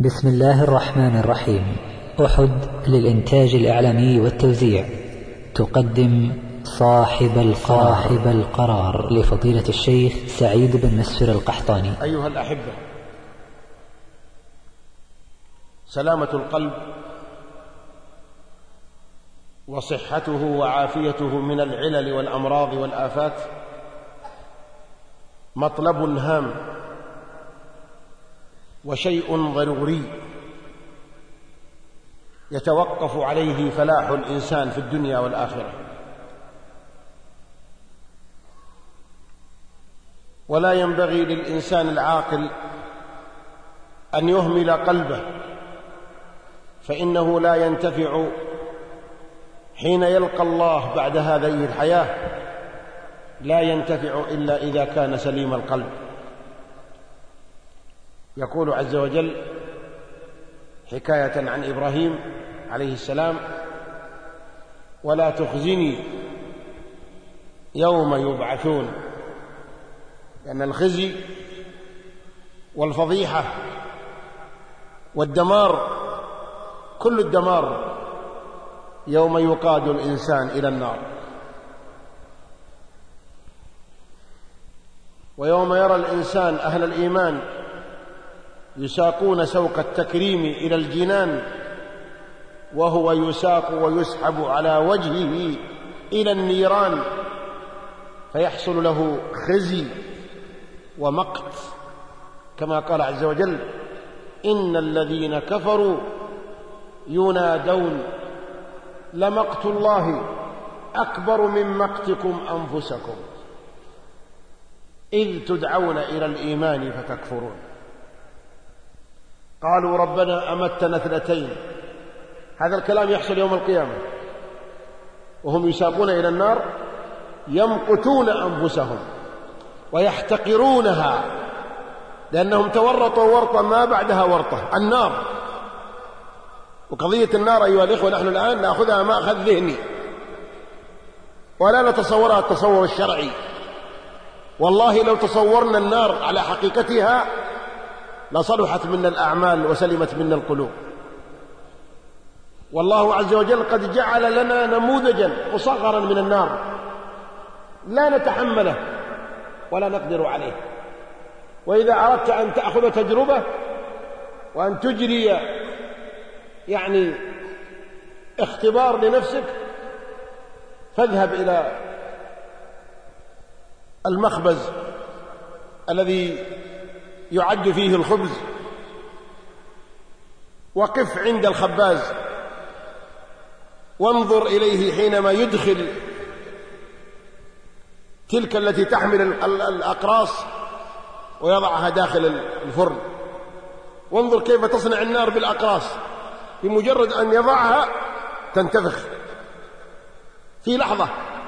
بسم الله الرحمن الرحيم. أحد للإنتاج الإعلامي والتوزيع تقدم صاحب القرار لفضيلة الشيخ سعيد بن مسفر القحطاني. أيها الأحبة، سلامة القلب وصحته وعافيته من العلل والأمراض والآفات مطلب هام وشيء ضروري يتوقف عليه فلاح الإنسان في الدنيا والآخرة، ولا ينبغي للإنسان العاقل أن يهمل قلبه، فإنه لا ينتفع حين يلقى الله بعد هذه الحياة، لا ينتفع إلا إذا كان سليم القلب. يقول عز وجل حكاية عن إبراهيم عليه السلام: ولا تخزني يوم يبعثون، لأن الخزي والفضيحة والدمار، كل الدمار يوم يقاد الإنسان إلى النار، ويوم يرى الإنسان أهل الإيمان يساقون سوق التكريم إلى الجنان، وهو يساق ويسحب على وجهه إلى النيران، فيحصل له خزي ومقت، كما قال عز وجل: إن الذين كفروا ينادون لمقت الله أكبر من مقتكم أنفسكم إذ تدعون إلى الإيمان فتكفرون. قالوا ربنا أمتنا 2. هذا الكلام يحصل يوم القيامة وهم يساقون إلى النار، يمقتون أنفسهم ويحتقرونها، لأنهم تورطوا ورطة ما بعدها ورطة، النار. وقضية النار أيها الإخوة نحن الآن نأخذها مأخذ ذهني ولا نتصورها التصور الشرعي. والله لو تصورنا النار على حقيقتها لصلحت منا الأعمال وسلمت منا القلوب. والله عز وجل قد جعل لنا نموذجا مصغرا من النار لا نتحمله ولا نقدر عليه. وإذا أردت أن تأخذ تجربة وأن تجري اختبار لنفسك، فاذهب إلى المخبز الذي يعد فيه الخبز، وقف عند الخباز وانظر إليه حينما يدخل تلك التي تحمل الأقراص ويضعها داخل الفرن، وانظر كيف تصنع النار بالأقراص. بمجرد أن يضعها تنتفخ في لحظة،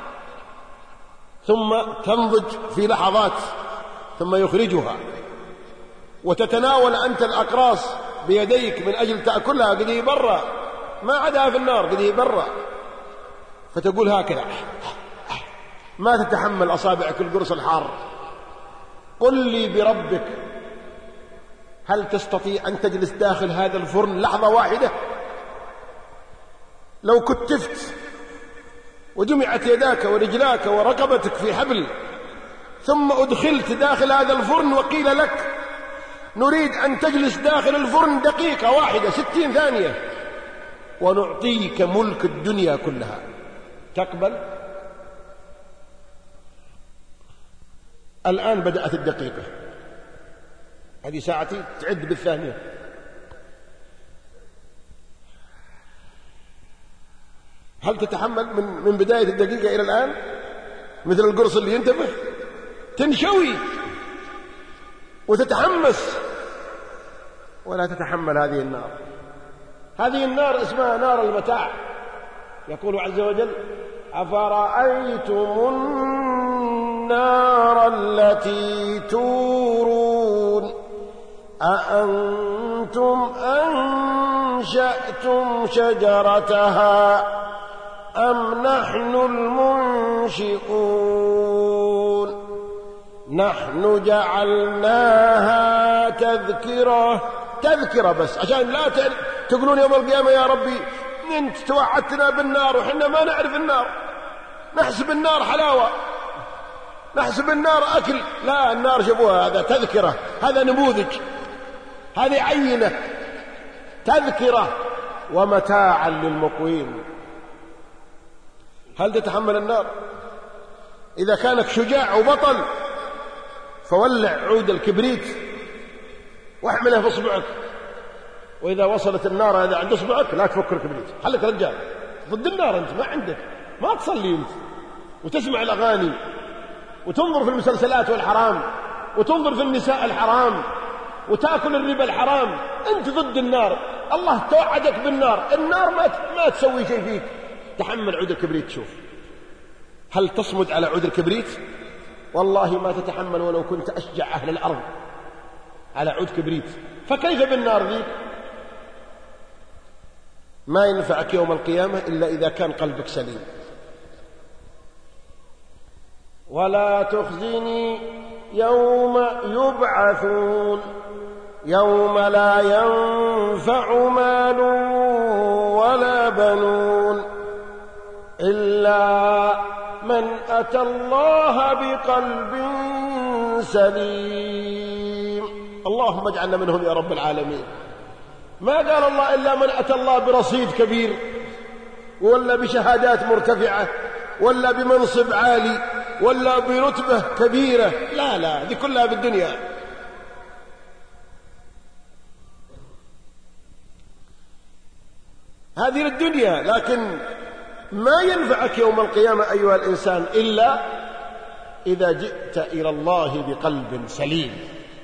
ثم تنضج في لحظات، ثم يخرجها، وتتناول أنت الأقراص بيديك من أجل تأكلها، قد هي برا، ما عدها في النار، قد هي برا، فتقول هكذا، ما تتحمل أصابعك القرص الحار. قل لي بربك، هل تستطيع أن تجلس داخل هذا الفرن لحظة واحدة؟ لو كتفت وجمعت يداك ورجلاك ورقبتك في حبل، ثم أدخلت داخل هذا الفرن وقيل لك نريد أن تجلس داخل الفرن دقيقة واحدة 60 ثانية ونعطيك ملك الدنيا كلها، تقبل؟ الآن بدأت الدقيقة، هذه ساعتي، تعد بالثانية. هل تتحمل من بداية الدقيقة إلى الآن؟ مثل القرص اللي ينتفخ، تنشوي وتتحمس، ولا تتحمل هذه النار. هذه النار اسمها نار المتاع. يقول عز وجل: أفرأيتم النار التي تورون أأنتم أنشأتم شجرتها أم نحن المنشئون نحن جعلناها تذكرة تذكرة بس عشان لا تقولون يوم القيامة يا ربي أنت توعدتنا بالنار وحنا ما نعرف النار، نحسب النار حلاوة، نحسب النار أكل. لا، النار جابوها، هذا تذكرة، هذا نموذج، هذه عينة، تذكرة ومتاعا للمقوين. هل تتحمل النار؟ إذا كانك شجاع وبطل فولع عود الكبريت واحمله في اصبعك، وإذا وصلت النار هذا عند اصبعك لا تفك الكبريت، خليك رجال ضد النار. أنت ما عندك، ما تصلي أنت وتسمع الأغاني وتنظر في المسلسلات والحرام وتنظر في النساء الحرام وتأكل الربا الحرام، أنت ضد النار. الله توعدك بالنار، النار ما تسوي شيء فيك. تحمل عود الكبريت، شوف هل تصمد على عود الكبريت؟ والله ما تتحمل ولو كنت أشجع أهل الأرض على عود كبريت، فكيف بالنار ذي؟ ما ينفعك يوم القيامة إلا إذا كان قلبك سليم. ولا تخزني يوم يبعثون يوم لا ينفع مال ولا بنون إلا من أتى الله بقلب سليم. اللهم اجعلنا منهم يا رب العالمين. ما قال الله إلا من أتى الله برصيد كبير ولا بشهادات مرتفعة ولا بمنصب عالي ولا برتبة كبيرة، لا لا، دي كلها بالدنيا. هذه للدنيا، لكن ما ينفعك يوم القيامة أيها الإنسان إلا إذا جئت إلى الله بقلب سليم.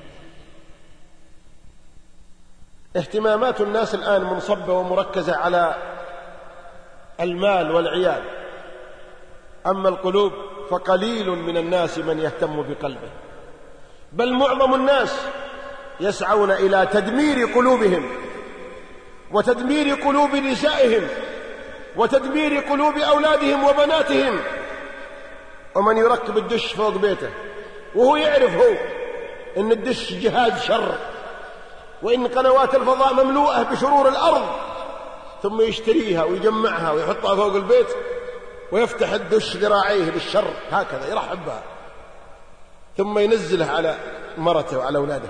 اهتمامات الناس الآن منصبة ومركزة على المال والعيال، أما القلوب فقليل من الناس من يهتم بقلبه، بل معظم الناس يسعون إلى تدمير قلوبهم وتدمير قلوب نسائهم وتدمير قلوب أولادهم وبناتهم. ومن يركب الدش فوق بيته وهو يعرف هو إن الدش جهاز شر وإن قنوات الفضاء مملوءة بشرور الأرض، ثم يشتريها ويجمعها ويحطها فوق البيت ويفتح الدش ذراعيه بالشر هكذا يرحب بها، ثم ينزلها على مرته وعلى أولاده.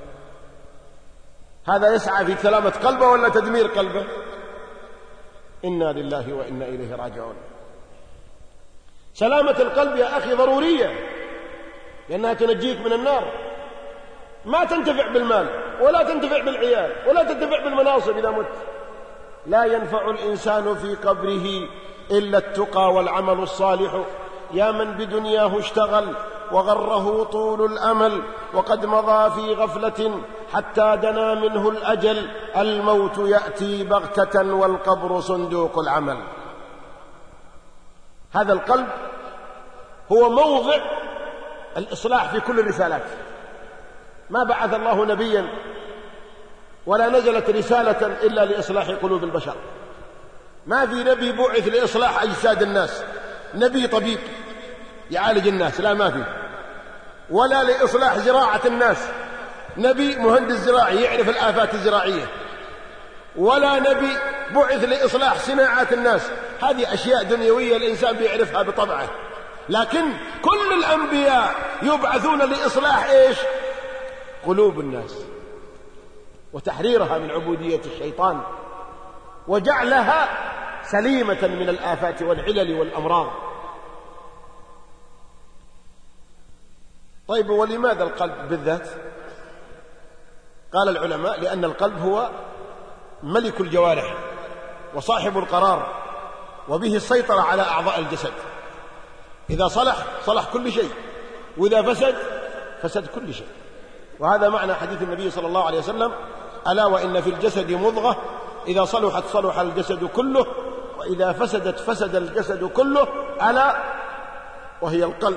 هذا يسعى في سلامة قلبه ولا تدمير قلبه؟ إنا لله وإنا إليه راجعون. سلامة القلب يا أخي ضرورية، لأنها تنجيك من النار. ما تنتفع بالمال ولا تنتفع بالعيال ولا تنتفع بالمناصب إذا مت. لا ينفع الإنسان في قبره إلا التقى والعمل الصالح. يا من بدنياه اشتغل وغره طول الأمل وقد مضى في غفلة حتى دنا منه الأجل. الموت يأتي بغتة والقبر صندوق العمل. هذا القلب هو موضع الإصلاح في كل الرسالات. ما بعث الله نبيا ولا نزلت رسالة إلا لإصلاح قلوب البشر. ما في نبي بعث لإصلاح أجساد الناس، نبي طبيب يعالج الناس، لا ما في. ولا لإصلاح زراعة الناس، نبي مهندس زراعي يعرف الآفات الزراعية. ولا نبي بعث لإصلاح صناعات الناس، هذه أشياء دنيوية الإنسان بيعرفها بطبعه. لكن كل الأنبياء يبعثون لإصلاح إيش؟ قلوب الناس وتحريرها من عبودية الشيطان وجعلها سليمة من الآفات والعلل والأمراض. طيب ولماذا القلب بالذات؟ قال العلماء لأن القلب هو ملك الجوارح وصاحب القرار، وبه السيطرة على أعضاء الجسد. إذا صلح صلح كل شيء، وإذا فسد فسد كل شيء. وهذا معنى حديث النبي صلى الله عليه وسلم: ألا وإن في الجسد مضغة إذا صلحت صلح الجسد كله وإذا فسدت فسد الجسد كله، ألا وهي القلب.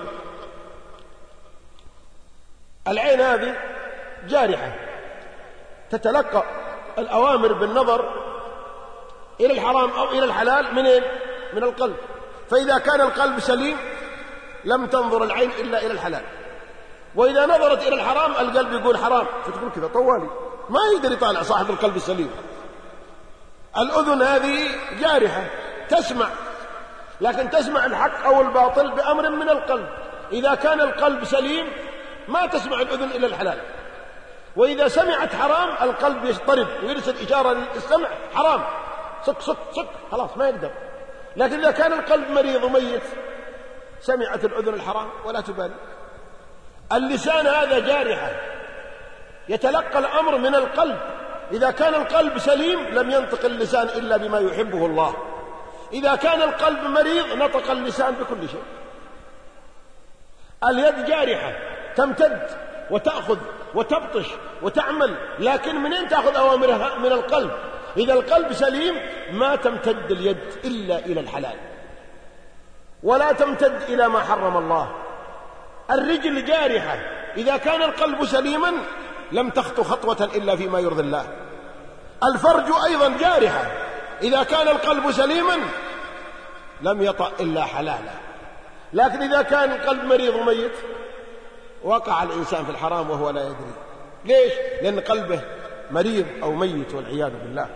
العين هذه جارحة تتلقى الأوامر بالنظر إلى الحرام أو إلى الحلال من القلب. فإذا كان القلب سليم لم تنظر العين إلا إلى الحلال، وإذا نظرت إلى الحرام القلب يقول حرام، فتقول كذا طوالي ما يقدر يطالع صاحب القلب السليم. الأذن هذه جارحة تسمع، لكن تسمع الحق أو الباطل بأمر من القلب. إذا كان القلب سليم ما تسمع الأذن إلا الحلال، وإذا سمعت حرام القلب يضطرب ويرسل إشارة للسمع حرام، صك صك صك، خلاص ما يقدر. لكن إذا كان القلب مريض وميت سمعت الأذن الحرام ولا تبالي. اللسان هذا جارحة يتلقى الأمر من القلب. إذا كان القلب سليم لم ينطق اللسان إلا بما يحبه الله، إذا كان القلب مريض نطق اللسان بكل شيء. اليد جارحة تمتد وتأخذ وتبطش وتعمل، لكن منين تأخذ أوامرها؟ من القلب. إذا القلب سليم ما تمتد اليد إلا إلى الحلال ولا تمتد إلى ما حرم الله. الرجل جارحة، إذا كان القلب سليما لم تخطو خطوة إلا فيما يرضي الله. الفرج أيضا جارحة، إذا كان القلب سليما لم يطأ إلا حلالا. لكن إذا كان القلب مريض وميت وقع الإنسان في الحرام وهو لا يدري. ليش؟ لأن قلبه مريض أو ميت والعياذ بالله.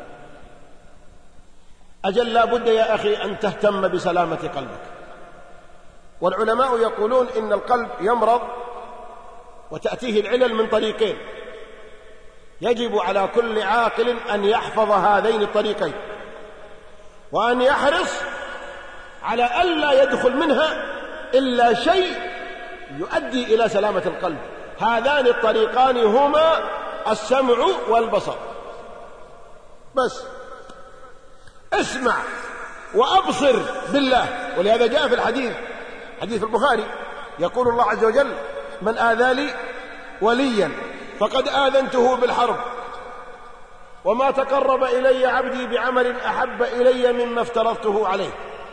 أجل لا بد يا أخي أن تهتم بسلامة قلبك. والعلماء يقولون إن القلب يمرض وتأتيه العلل من طريقين، يجب على كل عاقل أن يحفظ هذين الطريقين وأن يحرص على ألا يدخل منها إلا شيء يؤدي إلى سلامة القلب. هذان الطريقان هما السمع والبصر. بس اسمع وأبصر بالله. ولهذا جاء في الحديث، حديث البخاري، يقول الله عز وجل: من آذى لي وليا فقد آذنته بالحرب، وما تقرب إلي عبدي بعمل أحب إلي مما افترضته عليه.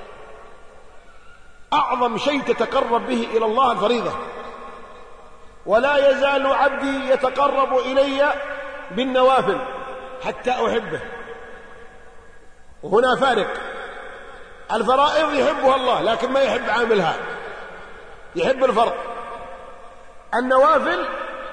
أعظم شيء تتقرب به إلى الله الفريضة. ولا يزال عبدي يتقرب إلي بالنوافل حتى أحبه. وهنا فارق، الفرائض يحبها الله لكن ما يحب عاملها، يحب الفرض. النوافل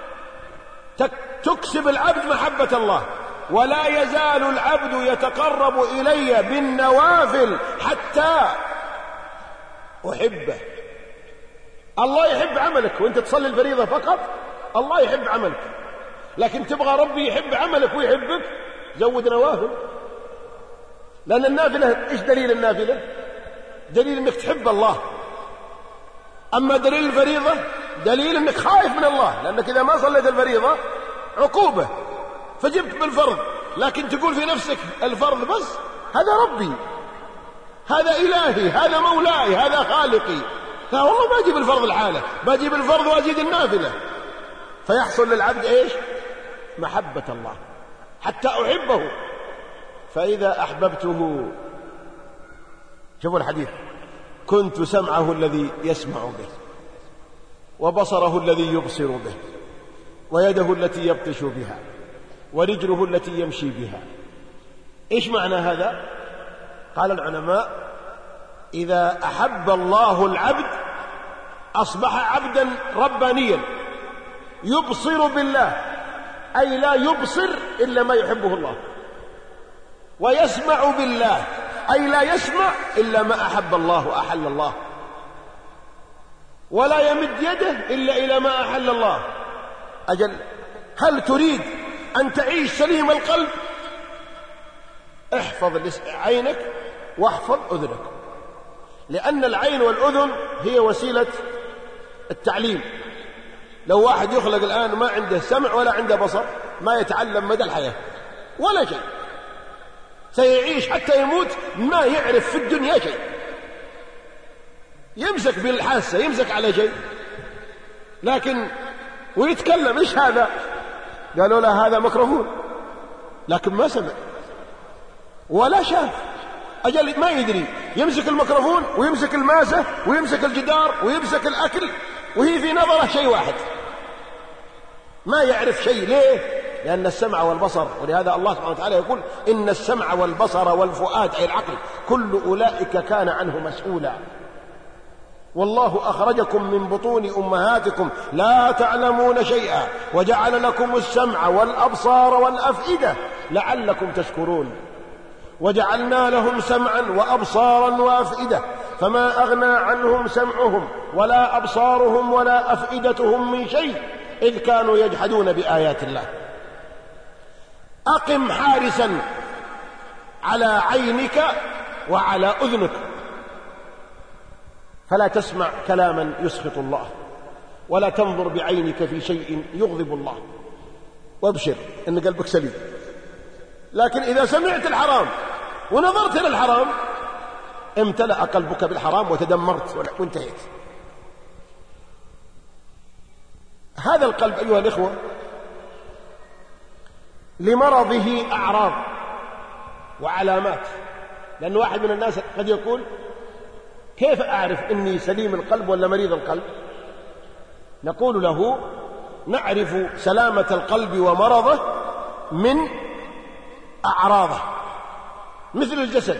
تكسب العبد محبة الله. ولا يزال العبد يتقرب إلي بالنوافل حتى أحبه. الله يحب عملك وانت تصلي الفريضة فقط، الله يحب عملك. لكن تبغى ربي يحب عملك ويحبك، زود نوافل. لأن النافلة إيش دليل النافلة؟ دليل أنك تحب الله. أما دليل الفريضة دليل أنك خايف من الله، لأنك إذا ما صليت الفريضة عقوبة فجبت بالفرض. لكن تقول في نفسك الفرض بس، هذا ربي، هذا إلهي، هذا مولاي، هذا خالقي. لا والله ما أجيب الفرض الحالة، بجيب الفرض وأزيد النافلة. فيحصل للعبد إيش؟ محبة الله حتى أحبه. فإذا أحببته، شوفوا الحديث: كنت سمعه الذي يسمع به، وبصره الذي يبصر به، ويده التي يبطش بها، ورجله التي يمشي بها. إيش معنى هذا؟ قال العلماء: إذا أحب الله العبد أصبح عبدا ربانيا يبصر بالله، أي لا يبصر إلا ما يحبه الله، ويسمع بالله، أي لا يسمع إلا ما أحب الله وأحل الله، ولا يمد يده إلا إلى ما أحل الله. أجل هل تريد أن تعيش سليم القلب؟ احفظ عينك واحفظ أذنك، لأن العين والأذن هي وسيلة التعليم. لو واحد يخلق الآن ما عنده سمع ولا عنده بصر ما يتعلم مدى الحياة ولا شيء، سيعيش حتى يموت ما يعرف في الدنيا شيء. يمسك بالحاسة، يمسك على شيء، لكن ويتكلم إيش هذا؟ قالوا له هذا ميكروفون، لكن ما سمع ولا شاف. أجل ما يدري، يمسك الميكروفون ويمسك الماسة ويمسك الجدار ويمسك الأكل وهي في نظره شيء واحد، ما يعرف شيء. ليه؟ لأن السمع والبصر. ولهذا الله سبحانه وتعالى يقول: إن السمع والبصر والفؤاد، أي العقل، كل أولئك كان عنه مسؤولا. والله أخرجكم من بطون أمهاتكم لا تعلمون شيئا وجعل لكم السمع والأبصار والأفئدة لعلكم تشكرون. وجعلنا لهم سمعا وأبصارا وأفئدة فما أغنى عنهم سمعهم ولا أبصارهم ولا أفئدتهم من شيء إذ كانوا يجحدون بآيات الله. أقم حارسا على عينك وعلى أذنك فلا تسمع كلاما يسخط الله ولا تنظر بعينك في شيء يغضب الله، وابشر أن قلبك سليم. لكن إذا سمعت الحرام ونظرت إلى الحرام امتلأ قلبك بالحرام وتدمرت وانتهيت. هذا القلب أيها الإخوة لمرضه أعراض وعلامات، لأن واحد من الناس قد يقول كيف أعرف إني سليم القلب ولا مريض القلب؟ نقول له نعرف سلامة القلب ومرضه من أعراضه. مثل الجسد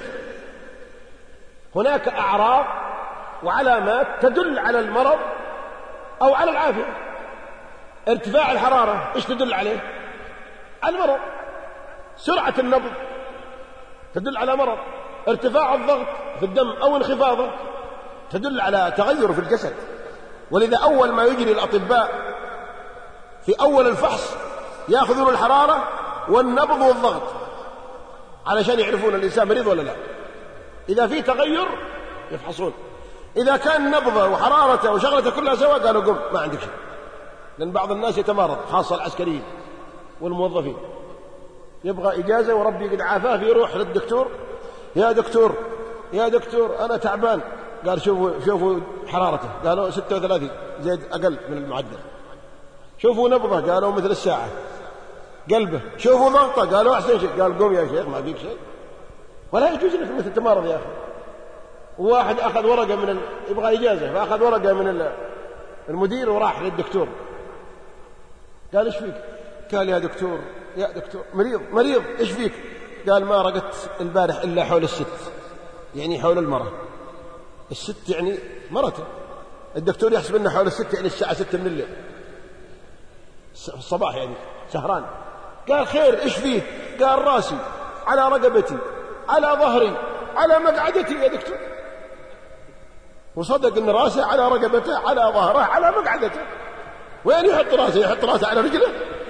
هناك أعراض وعلامات تدل على المرض أو على العافية. ارتفاع الحرارة إيش تدل عليه؟ على المرض. سرعة النبض تدل على مرض. ارتفاع الضغط في الدم أو انخفاضه تدل على تغير في الجسد. ولذا أول ما يجري الأطباء في أول الفحص يأخذون الحرارة والنبض والضغط علشان يعرفون الإنسان مريض ولا لا. إذا في تغير يفحصون، إذا كان نبضه وحرارته وشغلته كلها سوا قالوا قم ما عندك شيء. لأن بعض الناس يتمرض خاصة العسكريين والموظفين يبغى إجازة وربي قد عافاه يروح للدكتور يا دكتور يا دكتور أنا تعبان. قال شوفوا حرارته، قالوا 36 زيد أقل من المعدل. شوفوا نبضه قالوا مثل الساعة. قلبه شوفوا ضغطه قالوا أحسن شيء. قال قوم يا شيخ ما فيك شيء ولا يجوز لك مثل تمرض يا أخي. وواحد أخذ ورقة يبغى إجازة فأخذ ورقة من المدير وراح للدكتور قال إيش فيك؟ قال يا دكتور مريض إيش فيك؟ قال ما رقدت البارح إلا حول الست، يعني حول المرة. الست يعني مرته. الدكتور يحسب أنه حول الست يعني الساعة 6 من الليل الصباح يعني سهران. قال خير إيش فيه؟ قال راسي على رقبتي على ظهري على مقعدتي يا دكتور. وصدق أن راسه على رقبته على ظهره على مقعدته. وين يحط راسه؟ يحط راسه على رجله.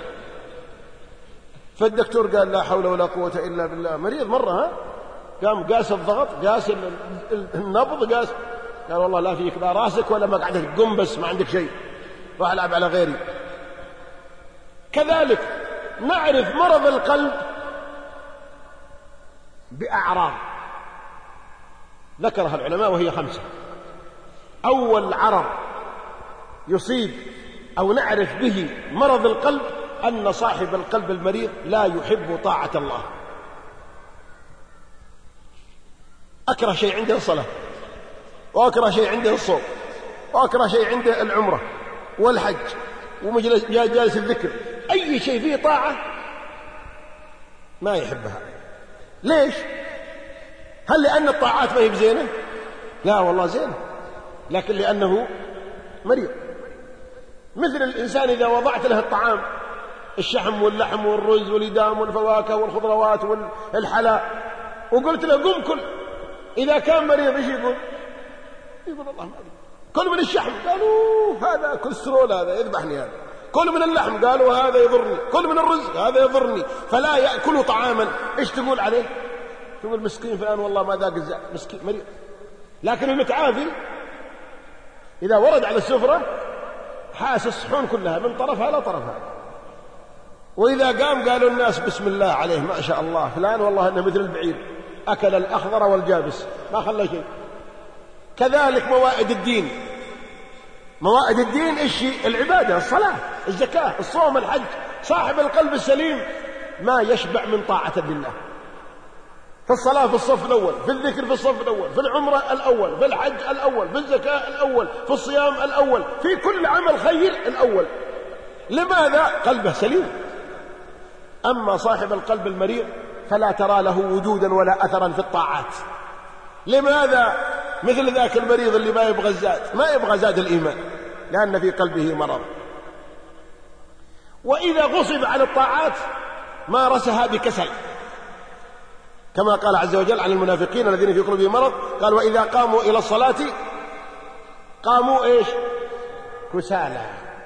فالدكتور قال لا حول ولا قوة إلا بالله. مريض مرة ها؟ قام قاس الضغط قاس النبض قاس. قال والله لا فيك لا راسك ولا مقعدتك، قم بس ما عندك شيء راح ألعب على غيري. كذلك نعرف مرض القلب بأعراض ذكرها العلماء وهي 5. أول عرض يصيب أو نعرف به مرض القلب أن صاحب القلب المريض لا يحب طاعة الله. أكره شيء عنده الصلاة، وأكره شيء عنده الصوم، وأكره شيء عنده العمرة والحج ومجالس الذكر. أي شيء فيه طاعة ما يحبها. ليش؟ هل لأن الطاعات ما هي بزينة؟ لا والله زينة، لكن لأنه مريض. مثل الإنسان إذا وضعت له الطعام الشحم واللحم والرز والإدام والفواكه والخضروات والحلاء وقلت له قم كل، إذا كان مريض إيش يقول؟ يقول الله ما أدري. كل من الشحم قالوا هذا كوليسترول هذا يذبحني، هذا كل من اللحم قالوا هذا يضرني، كل من الرز هذا يضرني، فلا يأكل طعاما. إيش تقول عليه؟ تقول مسكين فلان والله ما ذاق الزعم، مسكين مريض. لكن المتعافي إذا ورد على السفرة حاس الصحون كلها من طرفها لا طرفها، وإذا قام قالوا الناس بسم الله عليه ما شاء الله فلان والله إنه مثل البعير أكل الأخضر والجابس ما خلى شيء. كذلك موائد الدين. موائد الدين إيش؟ العبادة، الصلاة، الزكاة، الصوم، الحج. صاحب القلب السليم ما يشبع من طاعة لله. في الصلاة في الصف الأول، في الذكر في الصف الأول، في العمرة الأول، في الحج الأول، في الزكاة الأول، في الصيام الأول، في كل عمل خير الأول. لماذا؟ قلبه سليم. أما صاحب القلب المريض فلا ترى له وجودا ولا أثرا في الطاعات. لماذا؟ مثل ذاك المريض اللي ما يبغى الزاد، ما يبغى زاد الإيمان لأن في قلبه مرض. وإذا غصب على الطاعات مارسها بكسل، كما قال عز وجل عن المنافقين الذين في قلوبهم مرض، قال وإذا قاموا إلى الصلاة قاموا إيش؟ كسالى.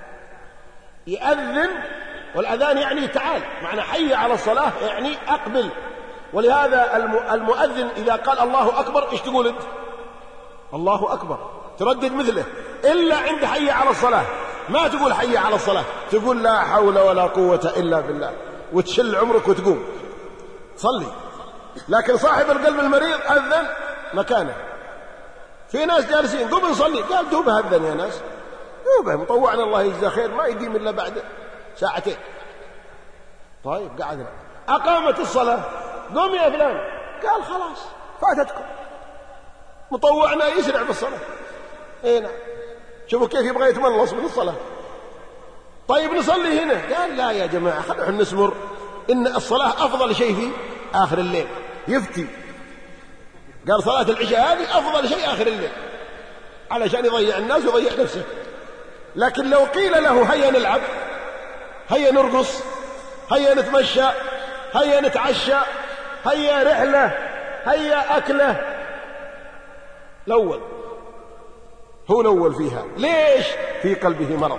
يأذن، والأذان يعني تعال، معنى حي على الصلاة يعني أقبل. ولهذا المؤذن إذا قال الله أكبر إيش تقول أنت؟ الله أكبر، تردد مثله، إلا عند حي على الصلاة ما تقول حي على الصلاة، تقول لا حول ولا قوة إلا بالله، وتشل عمرك وتقوم صلي. لكن صاحب القلب المريض أذن مكانه. في ناس جالسين قم نصلي، قال دوبه أذن يا ناس، دوبه مطوعنا الله يجزاه خير، ما يقيم إلا بعد ساعتين. طيب قعدنا، أقامت الصلاة، قم يا فلان، قال خلاص فاتتكم، مطوعنا يسرع بالصلاة. اي نعم، شوفوا كيف يبغى يتملص من الصلاة. طيب نصلي هنا، قال لا يا جماعة خلونا نسمر، إن الصلاة أفضل شيء في آخر الليل. يفتي قال صلاة العشاء هذه أفضل شيء آخر الليل، علشان يضيع الناس ويضيع نفسه. لكن لو قيل له هيا نلعب، هيا نرقص، هيا نتمشى، هيا نتعشى، هيا رحلة، هيا أكلة، الأول هو الأول فيها. ليش؟ في قلبه مرض.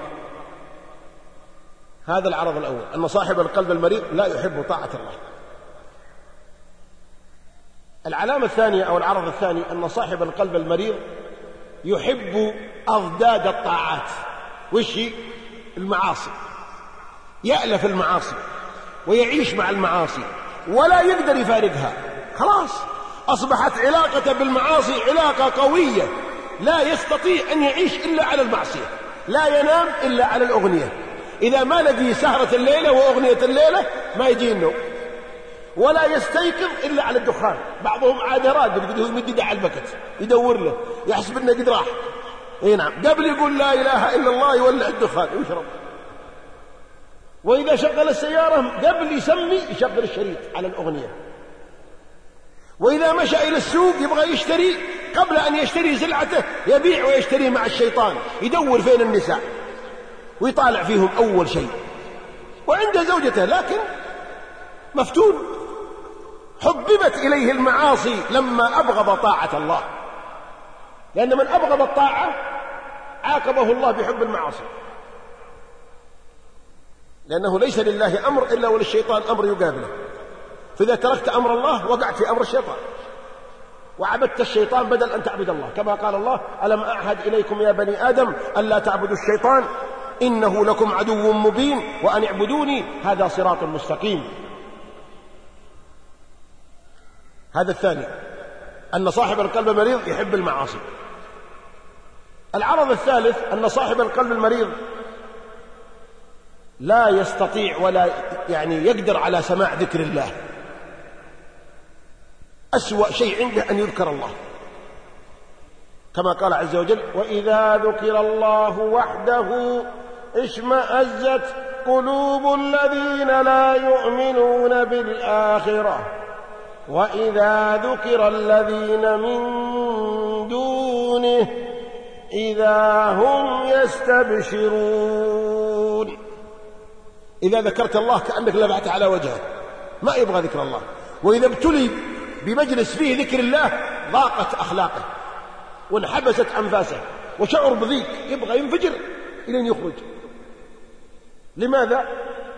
هذا العرض الأول، أن صاحب القلب المريض لا يحب طاعة الله. العلامة الثانية أو العرض الثاني أن صاحب القلب المريض يحب أضداد الطاعات. وش المعاصي، يألف المعاصي ويعيش مع المعاصي ولا يقدر يفارقها. خلاص أصبحت علاقته بالمعاصي علاقة قوية، لا يستطيع أن يعيش إلا على المعصية، لا ينام إلا على الأغنية. إذا ما لقي سهرة الليلة وأغنية الليلة ما يجي النوم، ولا يستيقظ إلا على الدخان. بعضهم عاد راقد قد يمد على البكت يدور له، يحسب أنه قد راح. اي نعم، قبل يقول لا إله إلا الله يولع الدخان ويشرب. وإذا شغل السيارة قبل يسمي يشغل الشريط على الأغنية. وإذا مشى إلى السوق يبغى يشتري، قبل أن يشتري سلعته يبيع ويشتري مع الشيطان، يدور فين النساء ويطالع فيهم أول شيء. وعنده زوجته لكن مفتون، حببت إليه المعاصي لما أبغض طاعة الله، لأن من أبغض الطاعة عاقبه الله بحب المعاصي، لأنه ليس لله أمر إلا وللشيطان أمر يقابله. فإذا تركت أمر الله وقعت في أمر الشيطان، وعبدت الشيطان بدل أن تعبد الله، كما قال الله ألم أعهد إليكم يا بني آدم ألا تعبدوا الشيطان إنه لكم عدو مبين وأن اعبدوني هذا صراط مستقيم. هذا الثاني، أن صاحب القلب المريض يحب المعاصي. العرض الثالث أن صاحب القلب المريض لا يستطيع ولا يقدر على سماع ذكر الله. أسوأ شيء عنده أن يذكر الله، كما قال عز وجل وإذا ذكر الله وحده اشمأزت قلوب الذين لا يؤمنون بالآخرة وإذا ذكر الذين من دونه إذا هم يستبشرون. إذا ذكرت الله كأنك لبعت على وجهه، ما يبغى ذكر الله. وإذا ابتلي بمجلس فيه ذكر الله ضاقت أخلاقه وانحبست أنفاسه وشعر بضيق، يبغى ينفجر إلى أن يخرج. لماذا؟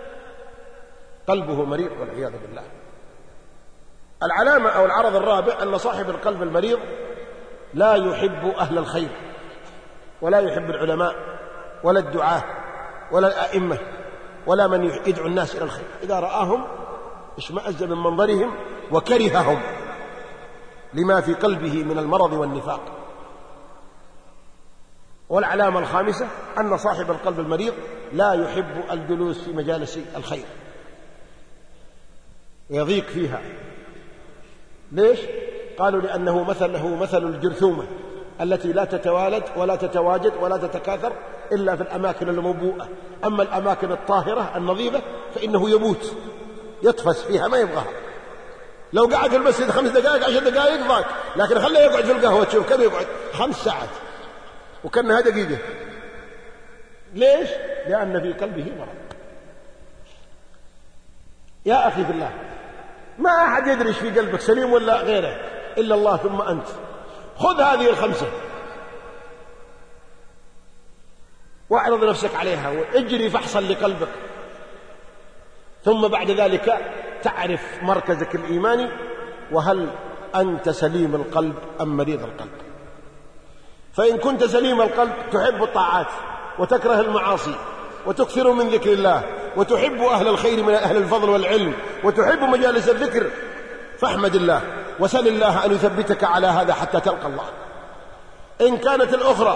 قلبه مريض والعياذ بالله. العلامة أو العرض الرابع أن صاحب القلب المريض لا يحب أهل الخير، ولا يحب العلماء ولا الدعاة ولا الأئمة ولا من يدعو الناس إلى الخير. إذا رآهم اشمأز من منظرهم وكرههم لما في قلبه من المرض والنفاق. والعلامة الخامسة أن صاحب القلب المريض لا يحب الجلوس في مجالس الخير، يضيق فيها. ليش؟ قالوا لأنه مثله مثل الجرثومة التي لا تتوالد ولا تتواجد ولا تتكاثر إلا في الأماكن الموبوءة، أما الأماكن الطاهرة النظيفة فإنه يموت، يطفس فيها ما يبغاها. لو قعد في المسجد 5 دقائق 10 دقائق ضاق، لكن خليه يقعد في القهوة تشوف كم يقعد 5 ساعات وكأنها دقيقة. ليش؟ لأن في قلبه مرض. يا أخي بالله، ما أحد يدري في قلبك سليم ولا غيره إلا الله ثم أنت. خذ هذه ال5 واعرض نفسك عليها واجري فحصا لقلبك، ثم بعد ذلك تعرف مركزك الإيماني وهل أنت سليم القلب أم مريض القلب. فإن كنت سليم القلب تحب الطاعات وتكره المعاصي وتكثر من ذكر الله وتحب أهل الخير من أهل الفضل والعلم وتحب مجالس الذكر، فاحمد الله وسل الله أن يثبتك على هذا حتى تلقى الله. إن كانت الأخرى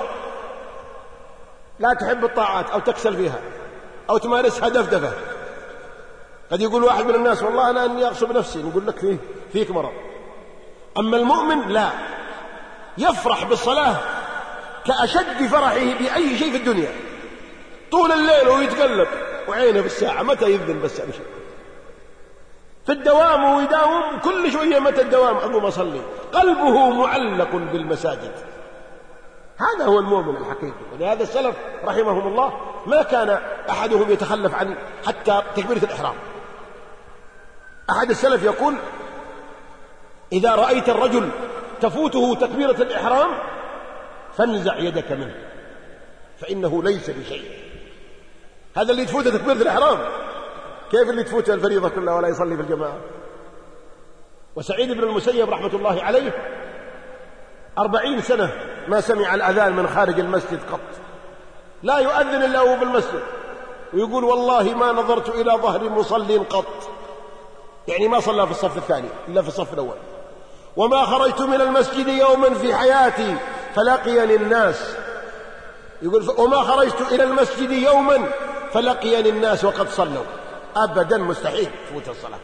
لا تحب الطاعات أو تكسل فيها أو تمارسها دفدفة، قد يقول واحد من الناس والله أنا أني أغصب نفسي، نقول لك فيك مرض. أما المؤمن لا، يفرح بالصلاة كأشد فرحه بأي شيء في الدنيا، طول الليل ويتقلب وعينه بالساعة متى يذن بس أمشي، في الدوام ويداوم كل شوية متى الدوام أقوم أصلي، قلبه معلق بالمساجد. هذا هو المؤمن الحقيقي. ولهذا السلف رحمهم الله ما كان أحدهم يتخلف عن حتى تكبيرة الإحرام. أحد السلف يقول: إذا رأيت الرجل تفوته تكبيرة الإحرام فانزع يدك منه فإنه ليس بشيء. هذا اللي تفوته تكبيرة الإحرام، كيف اللي تفوته الفريضة كلها ولا يصلي في الجماعة؟ وسعيد بن المسيب رحمة الله عليه 40 سنة ما سمع الأذان من خارج المسجد قط، لا يؤذن إلا هو بالمسجد، ويقول: والله ما نظرت إلى ظهر مصل قط، يعني ما صلى في الصف الثاني إلا في الصف الأول. وما خرجت من المسجد يوما في حياتي فلقيني الناس، يقول: وما خرجت إلى المسجد يوما فلقيني الناس وقد صلوا. أبدا مستحيل تفوت الصلاة.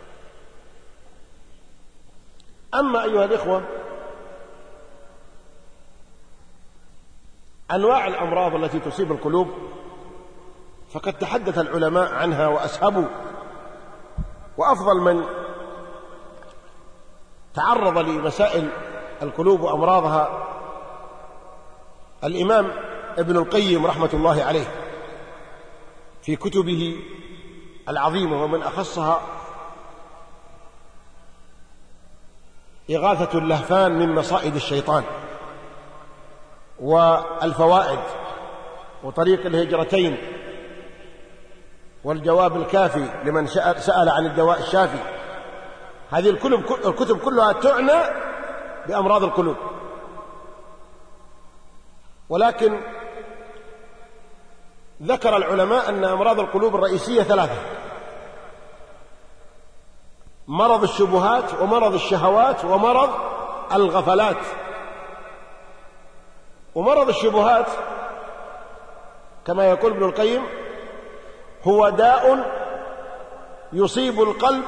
أما أيها الإخوة، أنواع الأمراض التي تصيب القلوب فقد تحدث العلماء عنها وأسهبوا، وأفضل من تعرض لمسائل القلوب وأمراضها الإمام ابن القيم رحمة الله عليه في كتبه العظيمة، ومن أخصها إغاثة اللهفان من مصائد الشيطان، والفوائد، وطريق الهجرتين، والجواب الكافي لمن سأل عن الدواء الشافي. هذه الكتب كلها تعنى بأمراض القلوب، ولكن ذكر العلماء أن أمراض القلوب الرئيسية 3: مرض الشبهات، ومرض الشهوات، ومرض الغفلات. ومرض الشبهات كما يقول ابن القيم هو داء يصيب القلب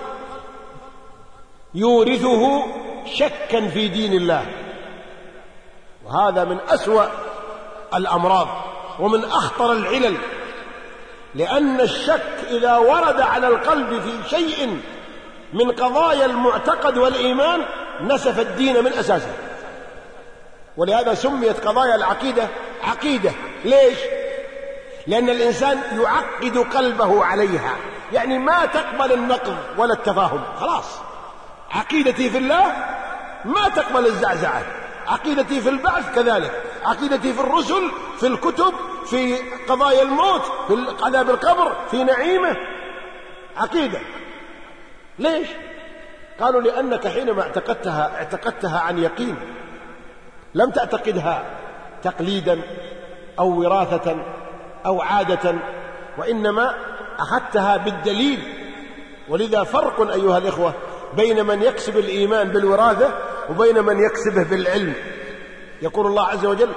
يورثه شكا في دين الله، وهذا من أسوأ الأمراض ومن أخطر العلل، لأن الشك إذا ورد على القلب في شيء من قضايا المعتقد والإيمان نسف الدين من أساسه. ولهذا سميت قضايا العقيدة عقيدة. ليش؟ لأن الإنسان يعقد قلبه عليها، يعني ما تقبل النقض ولا التفاهم، خلاص. عقيدتي في الله ما تقبل الزعزعة، عقيدتي في البعث كذلك، عقيدتي في الرسل، في الكتب، في قضايا الموت، في عذاب القبر، في نعيمه، عقيدة. ليش؟ قالوا: لأنك حينما اعتقدتها عن يقين، لم تعتقدها تقليدا أو وراثة أو عادة، وإنما أخذتها بالدليل. ولذا فرق أيها الإخوة بين من يكسب الإيمان بالوراثة وبين من يكسبه بالعلم. يقول الله عز وجل: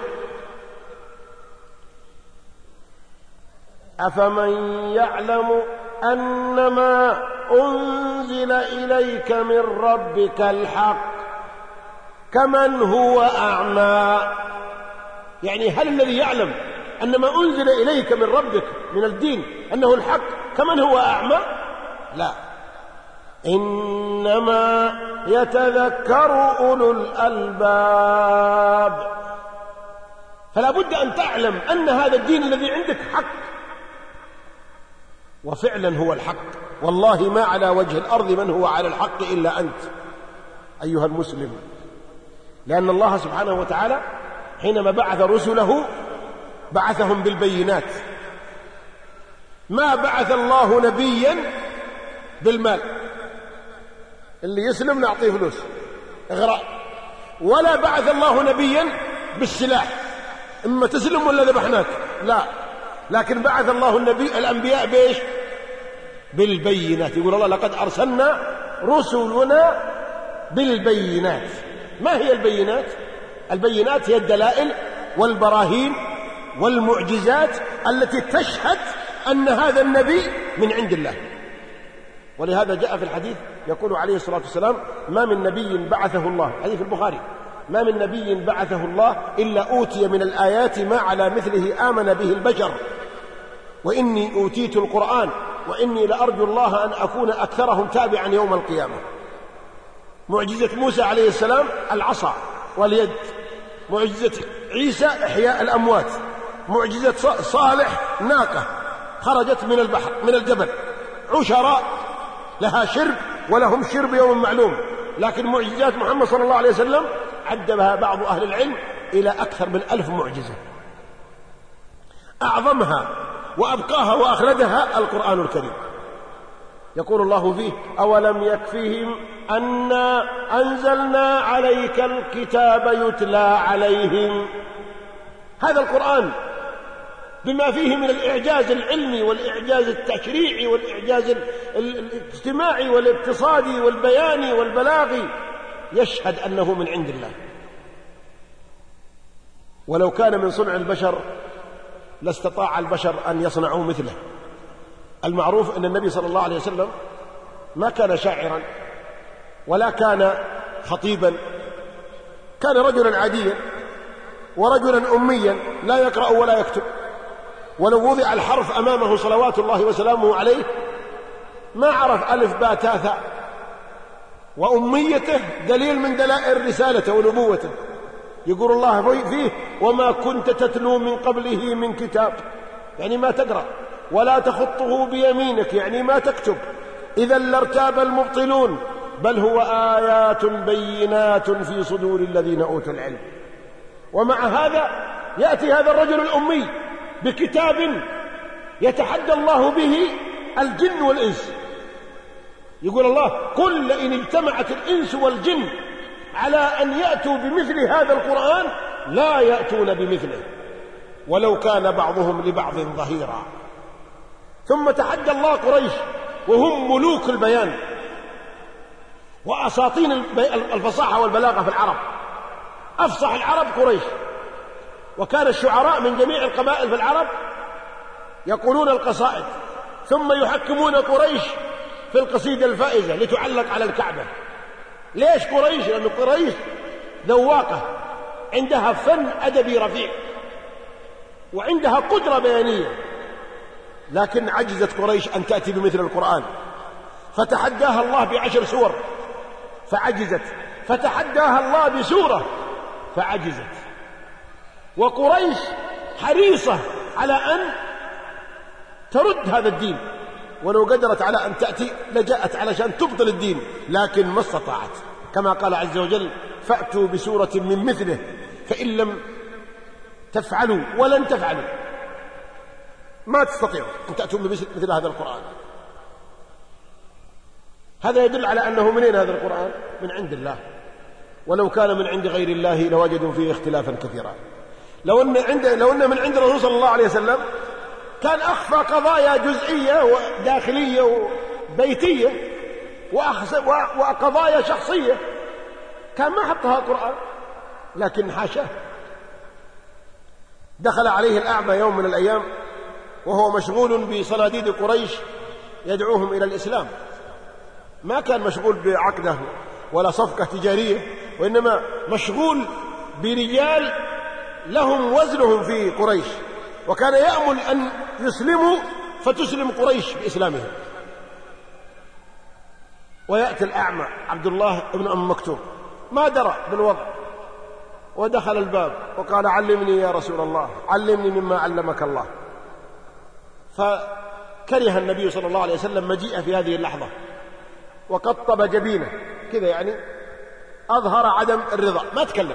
أفمن يعلم أنما أنزل إليك من ربك الحق كمن هو أعمى. يعني هل الذي يعلم أن ما أنزل إليك من ربك من الدين أنه الحق كمن هو أعمى؟ لا، إنما يتذكر أولو الألباب. فلا بد أن تعلم أن هذا الدين الذي عندك حق، وفعلا هو الحق، والله ما على وجه الأرض من هو على الحق إلا أنت أيها المسلم. لأن الله سبحانه وتعالى حينما بعث رسله بعثهم بالبينات. ما بعث الله نبيا بالمال، اللي يسلم نعطيه فلوس إغراء، ولا بعث الله نبيا بالسلاح، إما تسلم ولا ذبحناك، لا، لكن بعث الله الأنبياء بإيش؟ بالبينات. يقول الله لقد أرسلنا رسلنا بالبينات. ما هي البينات؟ البينات هي الدلائل والبراهين والمعجزات التي تشهد أن هذا النبي من عند الله. ولهذا جاء في الحديث يقول عليه الصلاة والسلام: ما من نبي بعثه الله، حديث البخاري، ما من نبي بعثه الله إلا أوتي من الآيات ما على مثله آمن به البشر، وإني أوتيت القرآن وإني لأرجو الله أن أكون أكثرهم تابعا يوم القيامة. معجزة موسى عليه السلام العصا واليد، معجزة عيسى إحياء الأموات، معجزة صالح ناقة خرجت من البحر من الجبل، عشراء لها شرب ولهم شرب يوم معلوم. لكن معجزات محمد صلى الله عليه وسلم عدها بعض أهل العلم إلى أكثر من 1000 معجزة، أعظمها وأبقاها وأخلدها القرآن الكريم. يقول الله فيه: أولم يكفهم أنا أنزلنا عليك الكتاب يتلى عليهم. هذا القرآن بما فيه من الإعجاز العلمي والإعجاز التشريعي والإعجاز الاجتماعي والاقتصادي والبياني والبلاغي يشهد أنه من عند الله. ولو كان من صنع البشر لاستطاع البشر أن يصنعوا مثله. المعروف أن النبي صلى الله عليه وسلم ما كان شاعرا ولا كان خطيبا، كان رجلا عاديا ورجلا أميا لا يقرأ ولا يكتب. ولو وضع الحرف أمامه صلوات الله وسلامه عليه ما عرف ألف باء تاء ثاء. وأميته دليل من دلائل رسالته ونبوته. يقول الله فيه: وما كنت تتلو من قبله من كتاب، يعني ما تقرأ، ولا تخطه بيمينك، يعني ما تكتب، إذا لارتاب المبطلون، بل هو آيات بينات في صدور الذين أوتوا العلم. ومع هذا يأتي هذا الرجل الأمي بكتاب يتحدى الله به الجن والإنس. يقول الله: قل لئن اجتمعت الإنس والجن على أن يأتوا بمثل هذا القرآن لا يأتون بمثله ولو كان بعضهم لبعض ظهيرا. ثم تحدى الله قريش وهم ملوك البيان وأساطين الفصاحة والبلاغة في العرب. أفصح العرب قريش، وكان الشعراء من جميع القبائل في العرب يقولون القصائد، ثم يحكمون قريش في القصيدة الفائزة لتعلق على الكعبة. ليش قريش؟ لأن قريش ذواقة، عندها فن أدبي رفيع وعندها قدرة بيانية، لكن عجزت قريش أن تأتي بمثل القرآن، فتحداها الله ب10 سور فعجزت، فتحداها الله بسورة فعجزت. وقريش حريصة على أن ترد هذا الدين، ولو قدرت على أن تأتي لجاءت علشان تبطل الدين، لكن ما استطاعت، كما قال عز وجل: فأتوا بسورة من مثله فإن لم تفعلوا ولن تفعلوا ما تستطيعوا أن تأتوا بمثل هذا القرآن. هذا يدل على أنه منين هذا القرآن؟ من عند الله. ولو كان من عند غير الله لوجدوا فيه اختلافا كثيرا. لو أن من عند الرسول صلى الله عليه وسلم كان أخفى قضايا جزئية وداخلية وبيتية وقضايا شخصية كان ما حطها القرآن، لكن حاشاه. دخل عليه الأعمى يوم من الأيام وهو مشغول بصناديد قريش يدعوهم إلى الإسلام. ما كان مشغول بعقده ولا صفقة تجارية، وإنما مشغول برجال لهم وزنهم في قريش، وكان يأمل أن يسلموا فتسلم قريش بإسلامهم. ويأتي الأعمى عبد الله بن أم مكتوم ما درى بالوضع، ودخل الباب وقال علمني يا رسول الله، علمني مما علمك الله. فكره النبي صلى الله عليه وسلم مجيئه في هذه اللحظة، وقطب جبينه كذا، يعني أظهر عدم الرضا، ما تكلم.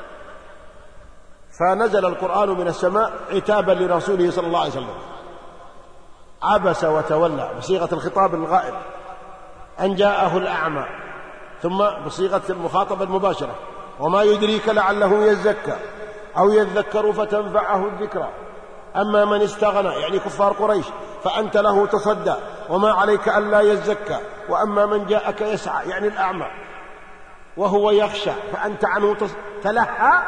فنزل القرآن من السماء عتابا لرسوله صلى الله عليه وسلم: عبس وتولى، بصيغة الخطاب الغائب، أن جاءه الأعمى، ثم بصيغة المخاطبة المباشرة: وما يدريك لعله يزكى أو يذكر فتنفعه الذكرى، أما من استغنى يعني كفار قريش فأنت له تصدى وما عليك ألا يزكى، وأما من جاءك يسعى يعني الأعمى وهو يخشى فأنت عنه تلهى.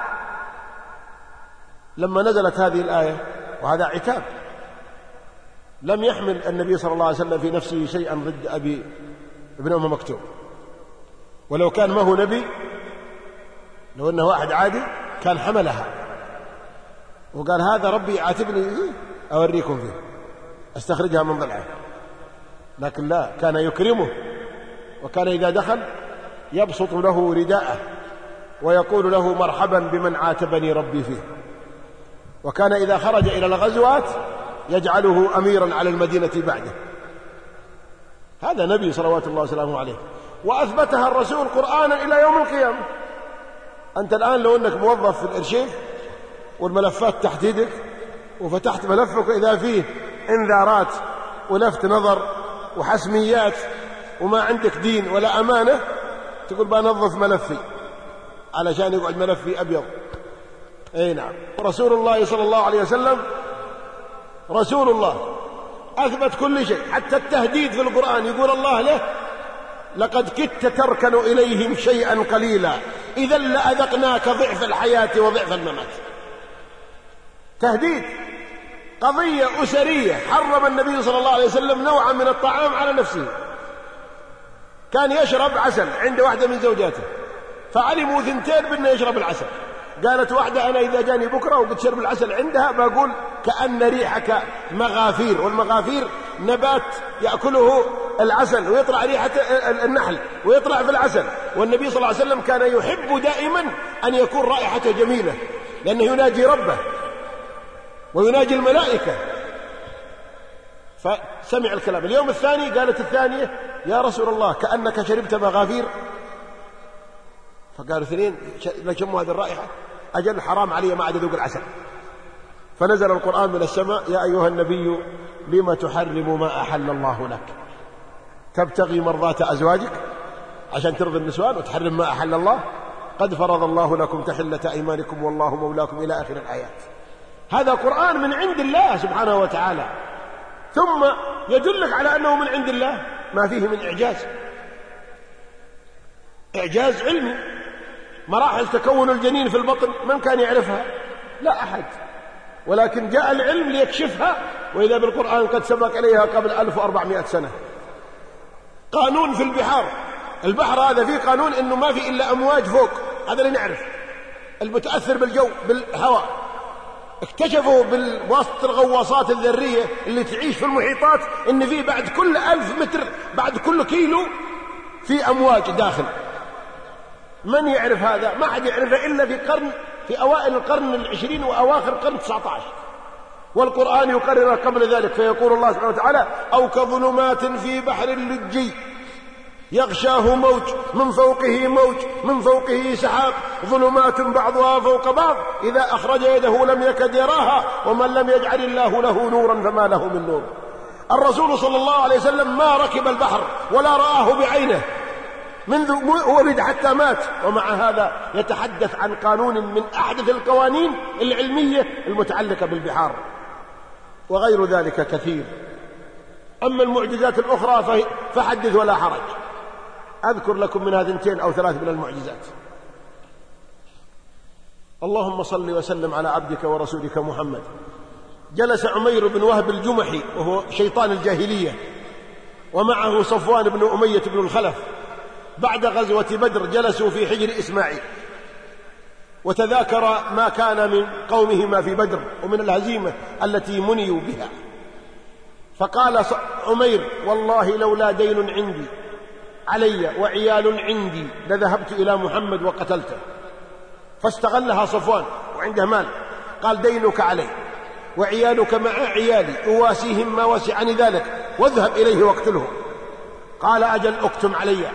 لما نزلت هذه الآية، وهذا عتاب، لم يحمل النبي صلى الله عليه وسلم في نفسه شيئا ضد أبي ابن أم مكتوم، ولو كان ما هو نبي، لو أنه واحد عادي كان حملها وقال هذا ربي يعاتبني أوريكم فيه، استخرجها من ضلعه. لكن لا، كان يكرمه، وكان إذا دخل يبسط له رداءه ويقول له مرحبا بمن عاتبني ربي فيه. وكان إذا خرج إلى الغزوات يجعله أميرا على المدينة بعده. هذا نبي صلوات الله وسلامه عليه، وأثبتها الرسول قرآنا إلى يوم القيامة. أنت الآن لو أنك موظف في الإرشيف والملفات تحت يدك، وفتحت ملفك إذا فيه انذارات ولفت نظر وحسميات وما عندك دين ولا أمانة، تقول بنظف ملفي علشان يقعد ملفي أبيض. أي نعم. رسول الله صلى الله عليه وسلم رسول الله أثبت كل شيء، حتى التهديد في القرآن يقول الله له: لقد كدت تركن إليهم شيئا قليلا إذا لأذقناك ضعف الحياة وضعف الممات. تهديد، قضية أسرية. حرم النبي صلى الله عليه وسلم نوعا من الطعام على نفسه. كان يشرب عسل عند واحدة من زوجاته، فعلموا ثنتين بأنه يشرب العسل. قالت واحدة: أنا إذا جاني بكرة وقد شرب العسل عندها بقول كأن ريحك مغافير، والمغافير نبات يأكله العسل ويطلع ريحة النحل ويطلع في العسل. والنبي صلى الله عليه وسلم كان يحب دائما أن يكون رائحته جميلة، لأنه يناجي ربه ويناجي الملائكة. فسمع الكلام. اليوم الثاني قالت الثانية: يا رسول الله كأنك شربت مغافير. فقالوا اثنين: لا شموا هذه الرائحة، أجل حرام علي ما عاد أذوق العسل. فنزل القرآن من السماء: يا أيها النبي لما تحرم ما أحل الله لك، تبتغي مرضات أزواجك عشان ترضي النسوان وتحرم ما أحل الله، قد فرض الله لكم تحلة أيمانكم والله مولاكم إلى آخر الآيات. هذا قرآن من عند الله سبحانه وتعالى، ثم يدلك على أنه من عند الله ما فيه من إعجاز علمي. مراحل تكون الجنين في البطن من كان يعرفها؟ لا أحد، ولكن جاء العلم ليكشفها، وإذا بالقرآن قد سبق إليها قبل 1400 سنة. قانون في البحر هذا فيه قانون إنه ما فيه إلا أمواج فوق، هذا اللي نعرف، المتأثر بالجو بالهواء. اكتشفوا بواسطة الغواصات الذرية اللي تعيش في المحيطات إن فيه بعد كل 1000 متر، بعد كل كيلو، في أمواج داخل. من يعرف هذا؟ ما حد يعرفه إلا في أوائل القرن العشرين وأواخر القرن 19. والقرآن يقرر قبل ذلك، فيقول الله سبحانه وتعالى: أو كظلمات في بحر اللجي يغشاه موج من فوقه موج من فوقه سحاب ظلمات بعضها فوق بعض إذا أخرج يده لم يكد يراها ومن لم يجعل الله له نورا فما له من نور. الرسول صلى الله عليه وسلم ما ركب البحر ولا رآه بعينه منذ ولد حتى مات، ومع هذا يتحدث عن قانون من أحدث القوانين العلمية المتعلقة بالبحار، وغير ذلك كثير. أما المعجزات الأخرى فحدث ولا حرج. أذكر لكم منها 2 أو 3 من المعجزات. اللهم صل وسلم على عبدك ورسولك محمد. جلس عمير بن وهب الجمحي وهو شيطان الجاهلية، ومعه صفوان بن أمية بن الخلف. بعد غزوة بدر جلسوا في حجر إسماعيل، وتذاكر ما كان من قومهما في بدر ومن الهزيمة التي منيوا بها. فقال عمير: والله لولا دين عندي علي وعيال عندي لذهبت إلى محمد وقتلته. فاستغلها صفوان وعنده مال، قال دينك علي وعيالك مع عيالي أواسيهم ما وسعني ذلك، واذهب إليه واقتله. قال أجل أكتم علي.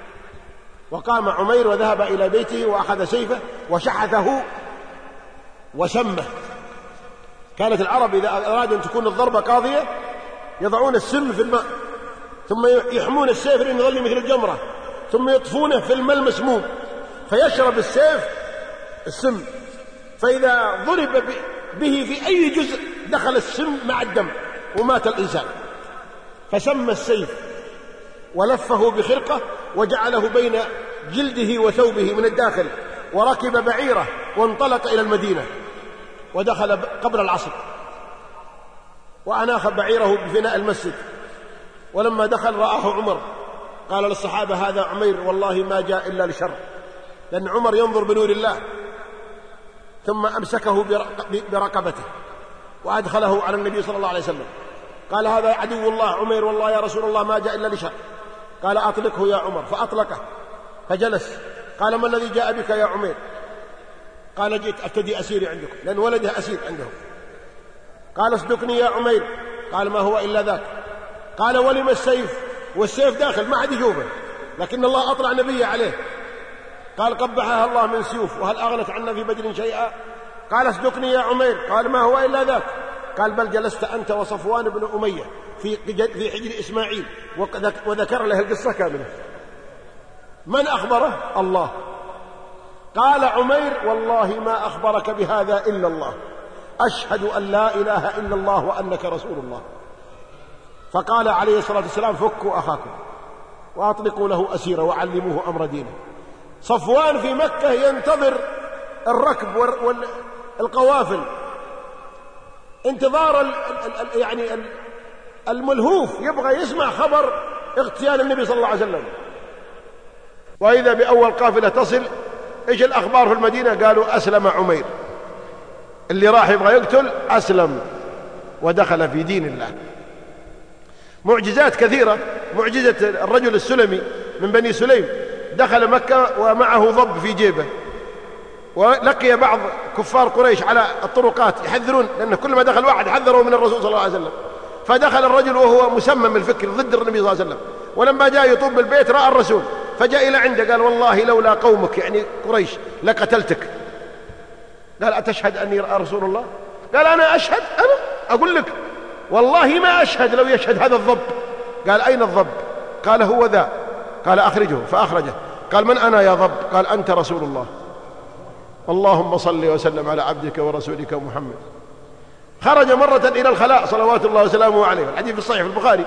وقام عمير وذهب إلى بيته وأخذ سيفه وشحذه وسمه. كانت العرب إذا أرادوا أن تكون الضربة قاضية يضعون السم في الماء، ثم يحمون السيف لأنه يظل مثل الجمرة، ثم يطفونه في الماء المسموم فيشرب السيف السم، فإذا ضرب به في أي جزء دخل السم مع الدم ومات الإنسان. فسمى السيف ولفه بخرقة وجعله بين جلده وثوبه من الداخل، وركب بعيره وانطلق إلى المدينة ودخل قبل العصر، وأناخ بعيره بفناء المسجد. ولما دخل رآه عمر قال للصحابة هذا عمير والله ما جاء إلا لشر، لأن عمر ينظر بنور الله. ثم أمسكه برقبته وأدخله على النبي صلى الله عليه وسلم. قال هذا عدو الله عمير والله يا رسول الله ما جاء إلا لشر. قال أطلقه يا عمر، فأطلقه فجلس. قال ما الذي جاء بك يا عمير؟ قال جئت أفتدي أسيري عندكم، لأن ولده أسير عندهم. قال اصدقني يا عمير. قال ما هو إلا ذاك. قال ولم السيف؟ والسيف داخل ما حد يشوفه، لكن الله أطلع نبيه عليه. قال قبحها الله من سيوف، وهل أغنت عنا في بدر شيئا؟ قال اصدقني يا عمير. قال ما هو إلا ذاك. قال بل جلست أنت وصفوان بن أمية في حجر إسماعيل، وذكر له القصة كاملة. من أخبره؟ الله. قال عمير والله ما أخبرك بهذا إلا الله، أشهد أن لا إله إلا الله وأنك رسول الله. فقال عليه الصلاة والسلام فكوا أخاكم وأطلقوا له أسيرا وعلموه أمر دينه. صفوان في مكة ينتظر الركب والقوافل انتظار يعني الملهوف، يبغى يسمع خبر اغتيال النبي صلى الله عليه وسلم. وإذا بأول قافلة تصل، إيش الأخبار في المدينة؟ قالوا أسلم عمير، اللي راح يبغى يقتل أسلم ودخل في دين الله. معجزات كثيرة. معجزة الرجل السلمي من بني سليم دخل مكة ومعه ضب في جيبه، ولقي بعض كفار قريش على الطرقات يحذرون، لأن كل ما دخل واحد حذروا من الرسول صلى الله عليه وسلم. فدخل الرجل وهو مسمم الفكر ضد النبي صلى الله عليه وسلم، ولما جاء يطوب بالبيت رأى الرسول فجاء إلى عنده قال والله لولا قومك يعني قريش لقتلتك. قال أتشهد أني رسول الله؟ قال أنا أشهد، أنا أقول لك والله ما أشهد لو يشهد هذا الضب. قال أين الضب؟ قال هو ذا. قال أخرجه، فأخرجه. قال من أنا يا ضب؟ قال أنت رسول الله. اللهم صل وسلم على عبدك ورسولك محمد. خرج مرة إلى الخلاء صلوات الله وسلامه عليه، الحديث في الصحيح في البخاري.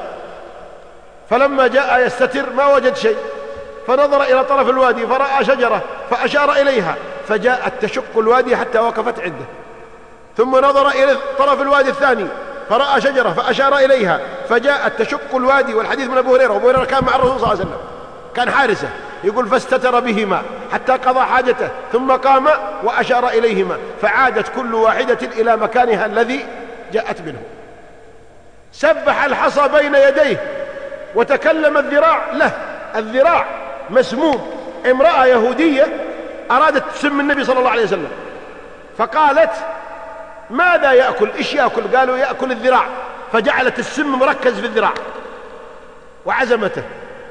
فلما جاء يستتر ما وجد شيء، فنظر إلى طرف الوادي فرأى شجرة فأشار إليها، فجاءت تشق الوادي حتى وقفت عنده. ثم نظر إلى طرف الوادي الثاني فرأى شجرة فأشار إليها، فجاءت تشق الوادي. والحديث من أبو هريرة، وأبو هريرة كان مع الرسول صلى الله عليه وسلم، كان حارسه، يقول فاستتر بهما حتى قضى حاجته، ثم قام وأشار إليهما، فعادت كل واحدة إلى مكانها الذي جاءت منه. سبح الحصى بين يديه وتكلم الذراع له، الذراع مسموم. امرأة يهودية أرادت تسم النبي صلى الله عليه وسلم، فقالت ماذا يأكل؟ إيش يأكل؟ قالوا يأكل الذراع، فجعلت السم مركز في الذراع وعزمته،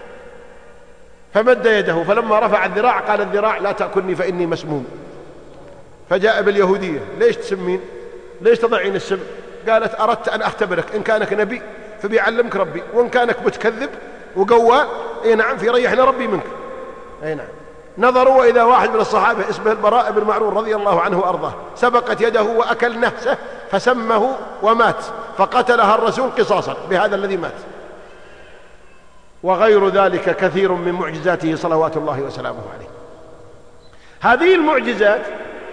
فمد يده، فلما رفع الذراع قال الذراع لا تأكلني فإني مسموم. فجاء باليهودية ليش تسمين؟ ليش تضعين السم؟ قالت أردت أن أختبرك، إن كانك نبي فبيعلمك ربي، وإن كانك متكذب وقوال اي نعم في ريحنا ربي منك. اي نعم. نظروا وإذا واحد من الصحابة اسمه البراء بن معرور رضي الله عنه وأرضاه سبقت يده وأكل نهسه فسمه ومات، فقتلها الرسول قصاصا بهذا الذي مات. وغير ذلك كثير من معجزاته صلوات الله وسلامه عليه. هذه المعجزات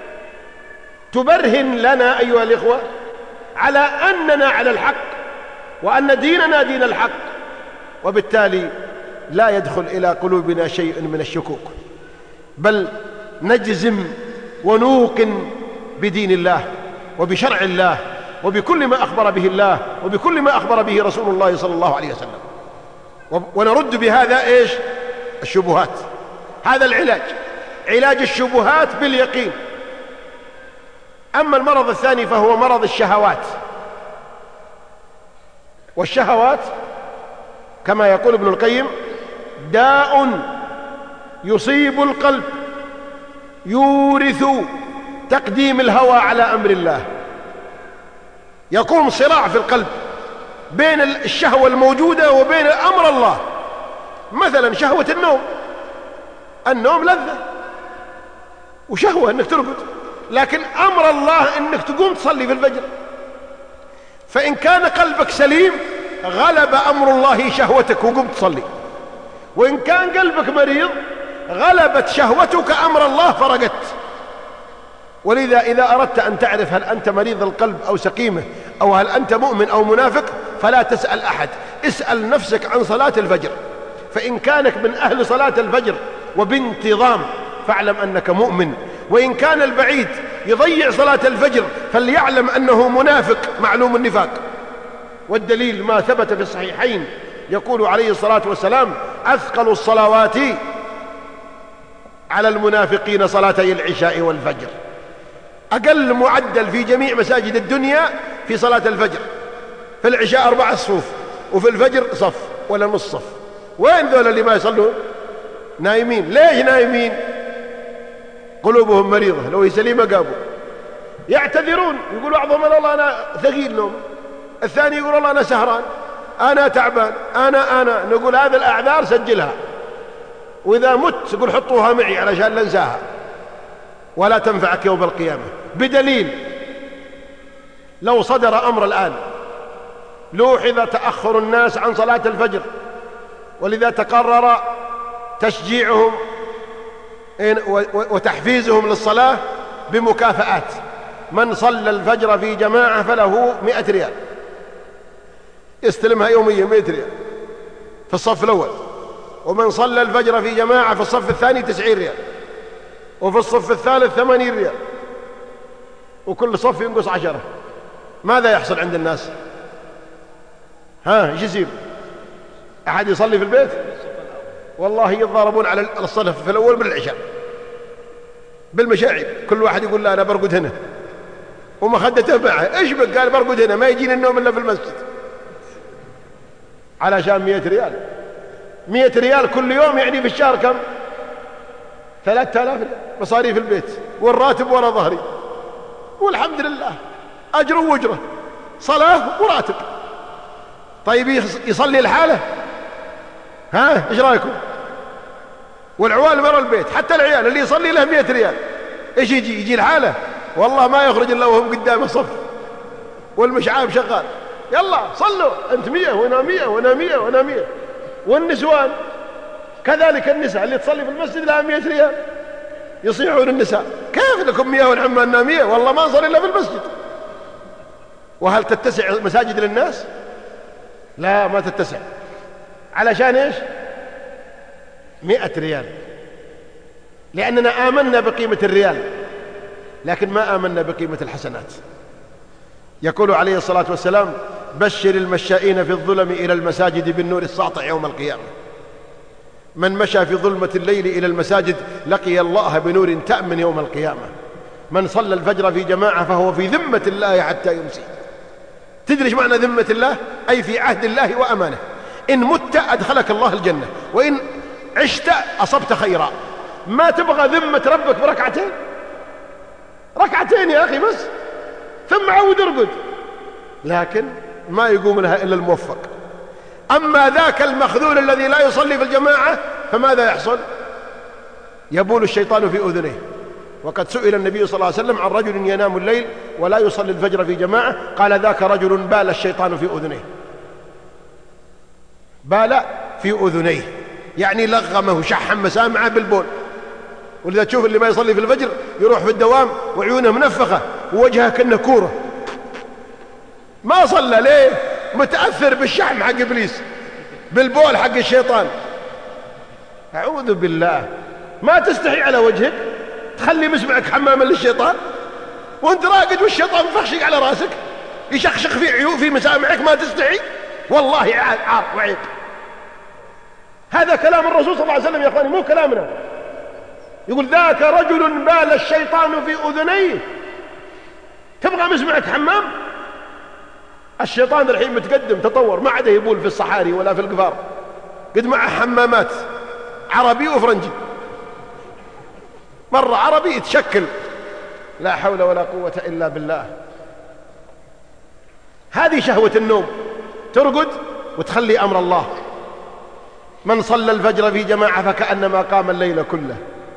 تبرهن لنا أيها الإخوة على أننا على الحق، وأن ديننا دين الحق، وبالتالي لا يدخل إلى قلوبنا شيء من الشكوك، بل نجزم ونوقن بدين الله وبشرع الله وبكل ما أخبر به الله وبكل ما أخبر به رسول الله صلى الله عليه وسلم. ونرد بهذا إيش؟ الشبهات. هذا العلاج، علاج الشبهات باليقين. أما المرض الثاني فهو مرض الشهوات. والشهوات كما يقول ابن القيم داء يصيب القلب يورث تقديم الهوى على أمر الله. يقوم صراع في القلب بين الشهوة الموجودة وبين أمر الله. مثلا شهوة النوم لذة وشهوة انك ترقد، لكن أمر الله انك تقوم تصلي في الفجر. فإن كان قلبك سليم غلب أمر الله شهوتك وقمت تصلي، وإن كان قلبك مريض غلبت شهوتك أمر الله فرقدت. ولذا إذا أردت أن تعرف هل أنت مريض القلب أو سقيمه أو هل أنت مؤمن أو منافق فلا تسأل أحد، اسأل نفسك عن صلاة الفجر. فإن كانك من أهل صلاة الفجر وبانتظام فاعلم أنك مؤمن، وإن كان البعيد يضيع صلاة الفجر فليعلم أنه منافق معلوم النفاق. والدليل ما ثبت في الصحيحين يقول عليه الصلاة والسلام أثقل الصلوات على المنافقين صلاتي العشاء والفجر. أقل معدل في جميع مساجد الدنيا في صلاة الفجر، في العشاء 4 صفوف وفي الفجر صف ولا نص صف. وين ذول اللي ما يصلون؟ نايمين. ليش نايمين؟ قلوبهم مريضة، لو هي سليمة قابوا. يعتذرون، يقولوا بعضهم والله أنا ثقيل نوم، الثاني يقول والله أنا سهران، أنا تعبان، أنا نقول هذه الأعذار سجلها، وإذا مت يقول حطوها معي علشان لا انساها ولا تنفعك يوم القيامة. بدليل لو صدر أمر الآن لوحظ تأخر الناس عن صلاة الفجر، ولذا تقرر تشجيعهم وتحفيزهم للصلاة بمكافآت. من صلى الفجر في جماعة فله 100 ريال يستلمها يوميا 100 ريال في الصف الأول، ومن صلى الفجر في جماعة في الصف الثاني 90 ريال، وفي الصف الثالث 80 ريال، وكل صف ينقص 10. ماذا يحصل عند الناس؟ ايش يصير؟ أحد يصلي في البيت؟ والله يتضاربون على الصف في الأول بالعشاء بالمشاعب، كل واحد يقول لا أنا برقد هنا ومخدته معه. إيش بك؟ قال برقد هنا ما يجيني النوم إلا في المسجد، علشان 100 ريال. 100 ريال كل يوم يعني في الشهر كم؟ 3000 ريال مصاريف البيت، والراتب ورا ظهري، والحمد لله أجر وأجرة، صلاة وراتب. طيب يصلي الحالة؟ ايش رايكم؟ والعوال برا البيت، حتى العيال اللي يصلي له 100 ريال ايش يجي الحالة؟ والله ما يخرج الا وهم قدام الصف والمشعاب شغال، يلا صلوا انت 100 وانا 100 وانا 100 وانا 100. والنسوان كذلك، النساء اللي تصلي في المسجد لها 100 ريال يصيحون النساء كيف لكم 100 ونعم أننا 100؟ والله ما نصلي الا في المسجد. وهل تتسع المساجد للناس؟ لا ما تتسع. علشان ايش؟ 100 ريال، لأننا آمنا بقيمة الريال لكن ما آمنا بقيمة الحسنات. يقول عليه الصلاة والسلام بشر المشائين في الظلم إلى المساجد بالنور الساطع يوم القيامة. من مشى في ظلمة الليل إلى المساجد لقي الله بنور تأمن يوم القيامة. من صلى الفجر في جماعة فهو في ذمة الله حتى يمسي. تدري ايش معنى ذمة الله؟ أي في عهد الله وأمانه. إن مت أدخلك الله الجنة، وإن عشت أصبت خيرا. ما تبغى ذمة ربك بركعتين؟ ركعتين يا أخي بس، ثم عود ارقد. لكن ما يقوم لها إلا الموفق. أما ذاك المخذول الذي لا يصلي في الجماعة فماذا يحصل؟ يبول الشيطان في أذنيه. وقد سئل النبي صلى الله عليه وسلم عن رجل ينام الليل ولا يصلي الفجر في جماعة، قال ذاك رجل بال الشيطان في أذنيه. بال في أذنيه يعني لغمه شحم مسامعه بالبول. ولذا تشوف اللي ما يصلي في الفجر يروح في الدوام وعيونه منفخة ووجهه كأنه كورة. ما صلى ليه؟ متأثر بالشحم حق إبليس، بالبول حق الشيطان. أعوذ بالله. ما تستحي على وجهك تخلي مسمعك حماما للشيطان وانت راقد والشيطان مفخشق على راسك يشخشخ في عيون في مسامعك؟ ما تستحي؟ والله عار وعيب. هذا كلام الرسول صلى الله عليه وسلم يا أخواني، مو كلامنا. يقول ذاك رجل بال الشيطان في أذنيه. تبغى مسمعة حمام؟ الشيطان الحين متقدم، تطور، ما عاد يبول في الصحاري ولا في القفار، قد معه حمامات عربي وفرنجي، مرة عربي يتشكل. لا حول ولا قوة إلا بالله. هذه شهوة النوم، ترقد وتخلي أمر الله. من صلى الفجر في جماعة فكأنما قام الليل كله.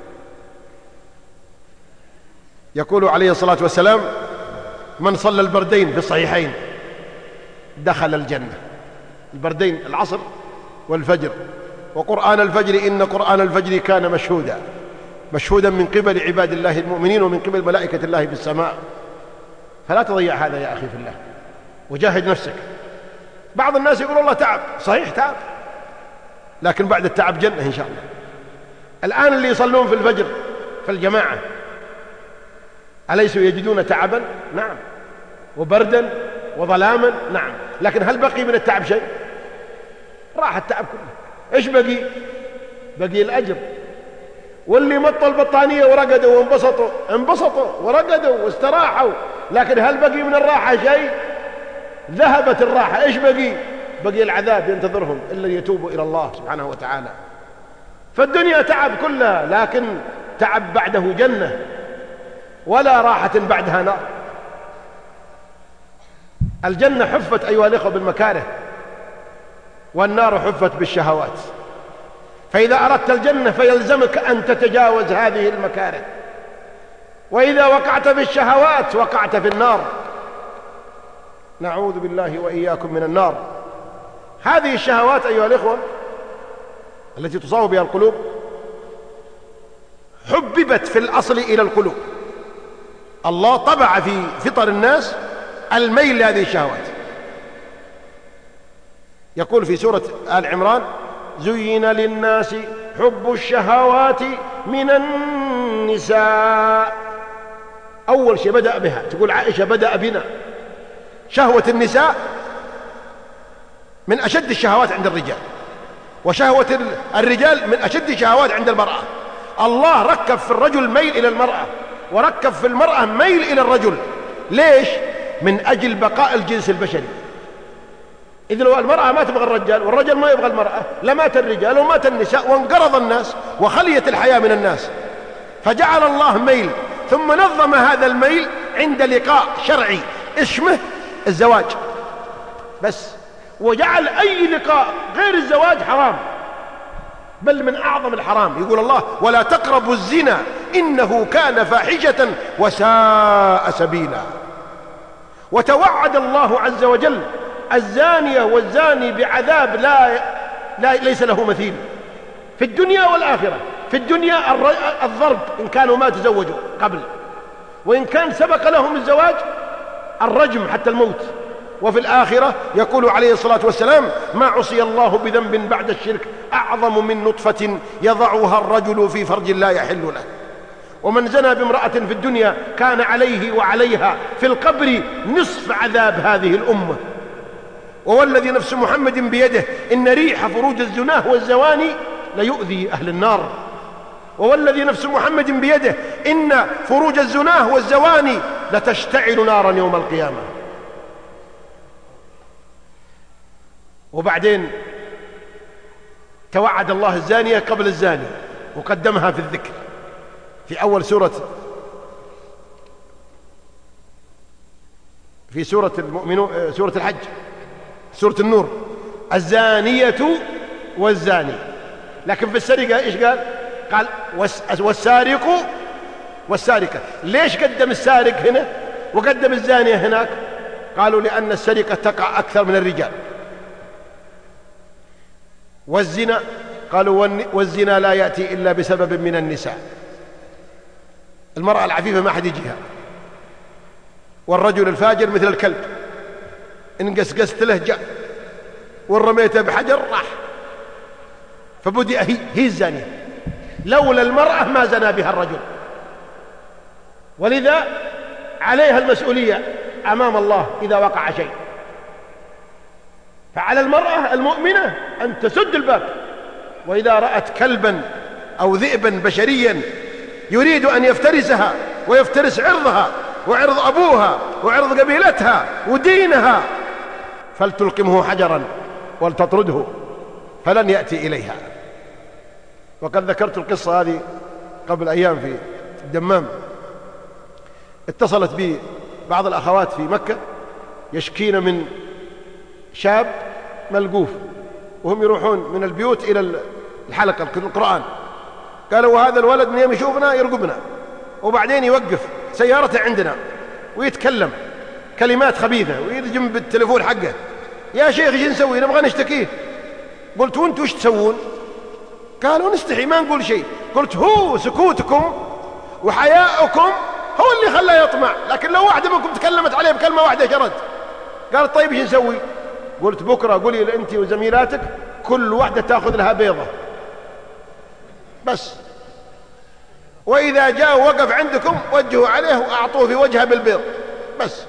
يقول عليه الصلاة والسلام: من صلى البردين في الصحيحين دخل الجنة. البردين العصر والفجر. وقرآن الفجر إن قرآن الفجر كان مشهودا من قبل عباد الله المؤمنين ومن قبل ملائكة الله في السماء. فلا تضيع هذا يا أخي في الله، وجاهد نفسك. بعض الناس يقول الله تعب، صحيح تعب، لكن بعد التعب جنة إن شاء الله. الآن اللي يصلون في الفجر في الجماعة أليسوا يجدون تعبا؟ نعم. وبردا وظلاما؟ نعم. لكن هل بقي من التعب شيء؟ راح التعب كله. إيش بقي؟ بقي الأجر. واللي مطوا البطانية ورقدوا انبسطوا ورقدوا واستراحوا، لكن هل بقي من الراحة شيء؟ ذهبت الراحة. إيش بقي؟ بقي العذاب ينتظرهم إلا يتوبوا إلى الله سبحانه وتعالى. فالدنيا تعب كلها، لكن تعب بعده جنة، ولا راحة بعدها نار. الجنة حفت أيها الإخوة بالمكاره، والنار حفت بالشهوات. فإذا أردت الجنة فيلزمك أن تتجاوز هذه المكاره، وإذا وقعت في الشهوات وقعت في النار. نعوذ بالله وإياكم من النار. هذه الشهوات أيها الإخوة التي تصاب بها القلوب حببت في الأصل إلى القلوب. الله طبع في فطر الناس الميل لهذه الشهوات. يقول في سورة آل عمران: زين للناس حب الشهوات من النساء. أول شيء بدأ بها، تقول عائشة بدأ بنا. شهوة النساء من أشد الشهوات عند الرجال، وشهوة الرجال من أشد الشهوات عند المرأة. الله ركب في الرجل ميل إلى المرأة، وركب في المرأة ميل إلى الرجل. ليش؟ من أجل بقاء الجنس البشري. إذن لو المرأة ما تبغى الرجال والرجل ما يبغى المرأة لمات الرجال ومات النساء وانقرض الناس وخليت الحياة من الناس. فجعل الله ميل، ثم نظم هذا الميل عند لقاء شرعي اسمه الزواج بس، وجعل أي لقاء غير الزواج حرام، بل من أعظم الحرام. يقول الله: ولا تقربوا الزنا إنه كان فاحشة وساء سبيلا. وتوعد الله عز وجل الزانية والزاني بعذاب ليس له مثيل في الدنيا والآخرة. في الدنيا الضرب إن كانوا ما تزوجوا قبل، وإن كان سبق لهم الزواج الرجم حتى الموت. وفي الآخرة يقول عليه الصلاة والسلام: ما عصي الله بذنب بعد الشرك أعظم من نطفة يضعها الرجل في فرج لا يحل له. ومن زنى بامرأة في الدنيا كان عليه وعليها في القبر نصف عذاب هذه الأمة. ووالذي نفس محمد بيده إن ريح فروج الزناه والزواني ليؤذي أهل النار. ووالذي نفس محمد بيده إن فروج الزناه والزواني لتشتعل نارا يوم القيامة. وبعدين توعد الله الزانية قبل الزاني وقدمها في الذكر في أول في سورة المؤمنون، سورة الحج، سورة النور: الزانية والزاني. لكن في السرقة إيش قال والسارق والسارقة. ليش قدم السارق هنا وقدم الزانية هناك؟ قالوا لأن السرقة تقع أكثر من الرجال. والزنا قالوا والزنا لا يأتي إلا بسبب من النساء. المرأة العفيفة ما حد يجيها، والرجل الفاجر مثل الكلب، إن قسقست له جاء، وإن رميته بحجر راح. فبدأ هي الزانية. لولا المرأة ما زنى بها الرجل، ولذا عليها المسؤولية أمام الله إذا وقع شيء. فعلى المرأة المؤمنة أن تسد الباب وإذا رأت كلبا أو ذئبا بشريا يريد أن يفترسها ويفترس عرضها وعرض أبوها وعرض قبيلتها ودينها فلتلقمه حجرا ولتطرده فلن يأتي إليها. وقد ذكرت القصة هذه قبل أيام في الدمام. اتصلت بي بعض الأخوات في مكة يشكين من شاب ملقوف، وهم يروحون من البيوت إلى الحلقة القرآن. قالوا وهذا الولد من يوم يشوفنا يرقبنا وبعدين يوقف سيارته عندنا ويتكلم كلمات خبيثة ويرجم بالتليفون حقه. يا شيخ ايش نسوي؟ نبغى نشتكيه. قلت وانتوا ايش تسوون؟ قالوا نستحي ما نقول شيء. قلت هو سكوتكم وحياؤكم هو اللي خلاه يطمع، لكن لو واحدة منكم تكلمت عليه بكلمة واحدة شرد. قال طيب ايش نسوي؟ قلت بكرة قولي لأنت وزميلاتك كل واحدة تأخذ لها بيضة بس، وإذا جاء وقف عندكم وجهوا عليه وأعطوه في وجهه بالبيض بس.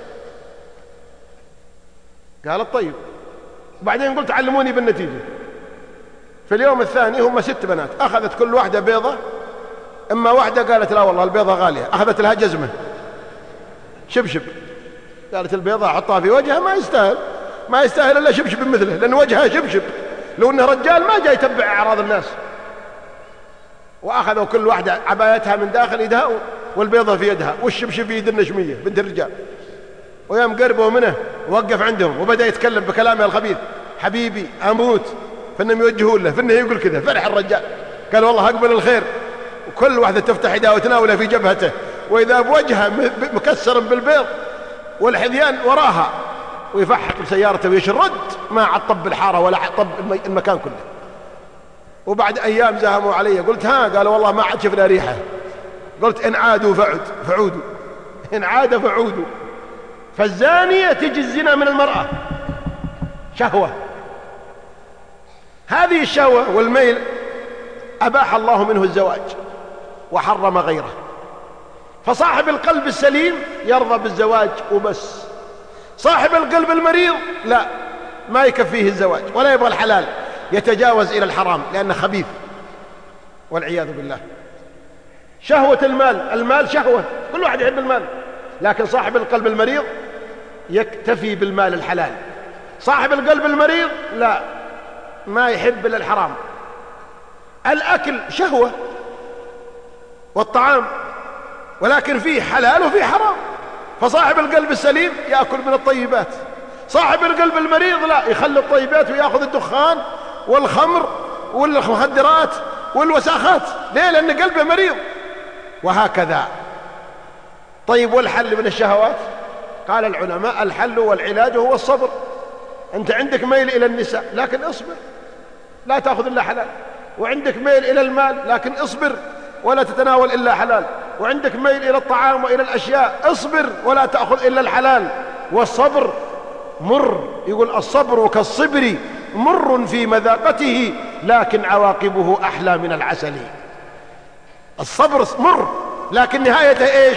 قالت طيب. وبعدين قلت علموني بالنتيجة. في اليوم الثاني هم 6 بنات، أخذت كل واحدة بيضة. إما واحدة قالت لا والله البيضة غالية، أخذت لها جزمة شبشب، قالت البيضة أحطها في وجهها ما يستاهل إلا شبشب مثله، لأن وجهها شبشب، لو أنه رجال ما جاي يتبع أعراض الناس. وأخذوا كل واحدة عبايتها من داخل يدها والبيضة في يدها والشبشب في يد النشمية بنت الرجال. ويوم قربوا منه وقف عندهم وبدأ يتكلم بكلامه الخبيث، حبيبي أموت، فإنهم يوجهون له، فإنه يقول كذا. فرح الرجال قال والله أقبل الخير. وكل واحدة تفتح يدها وتناوله في جبهته، وإذا بوجهه مكسر بالبيض والحذيان وراها، ويفحط بسيارته ويشرد ما عاد طب الحارة ولا طب المكان كله. وبعد أيام زاهموا علي. قلت ها؟ قالوا والله ما عاد شفنا ريحة. قلت إن عادوا فعودوا، إن عاد فعودوا. فالزانية تجي الزنا من المرأة شهوة. هذه الشهوة والميل أباح الله منه الزواج وحرم غيره. فصاحب القلب السليم يرضى بالزواج وبس. صاحب القلب المريض لا، ما يكفيه الزواج ولا يبغى الحلال، يتجاوز إلى الحرام لأنه خبيث والعياذ بالله. شهوة المال شهوة، كل واحد يحب المال، لكن صاحب القلب المريض يكتفي بالمال الحلال. صاحب القلب المريض لا، ما يحب إلا الحرام. الأكل شهوة والطعام، ولكن فيه حلال وفيه حرام. فصاحب القلب السليم يأكل من الطيبات. صاحب القلب المريض لا، يخلي الطيبات ويأخذ الدخان والخمر والمخدرات والوساخات. ليه؟ لأن قلبه مريض. وهكذا. طيب والحل من الشهوات؟ قال العلماء الحل والعلاج هو الصبر. أنت عندك ميل إلى النساء لكن اصبر، لا تأخذ إلا حلال. وعندك ميل إلى المال لكن اصبر ولا تتناول إلا حلال. وعندك ميل إلى الطعام وإلى الأشياء، اصبر ولا تأخذ إلا الحلال. والصبر مر، يقول الصبر كالصبر مر في مذاقته لكن عواقبه أحلى من العسل. الصبر مر لكن نهايته إيش؟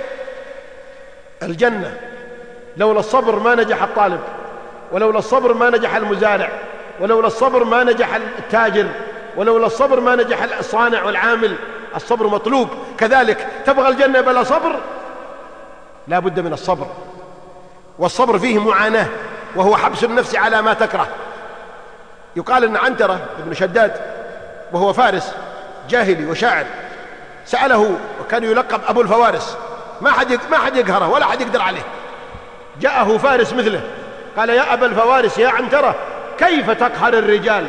الجنة. لولا الصبر ما نجح الطالب، ولولا الصبر ما نجح المزارع، ولولا الصبر ما نجح التاجر، ولولا الصبر ما نجح الصانع والعامل. الصبر مطلوب. كذلك تبغى الجنة بلا صبر، لا بد من الصبر. والصبر فيه معاناة، وهو حبس النفس على ما تكره. يقال أن عنترة بن شداد وهو فارس جاهلي وشاعر سأله، وكان يلقب أبو الفوارس، ما حد يقهره ولا حد يقدر عليه. جاءه فارس مثله قال يا أبا الفوارس يا عنترة كيف تقهر الرجال؟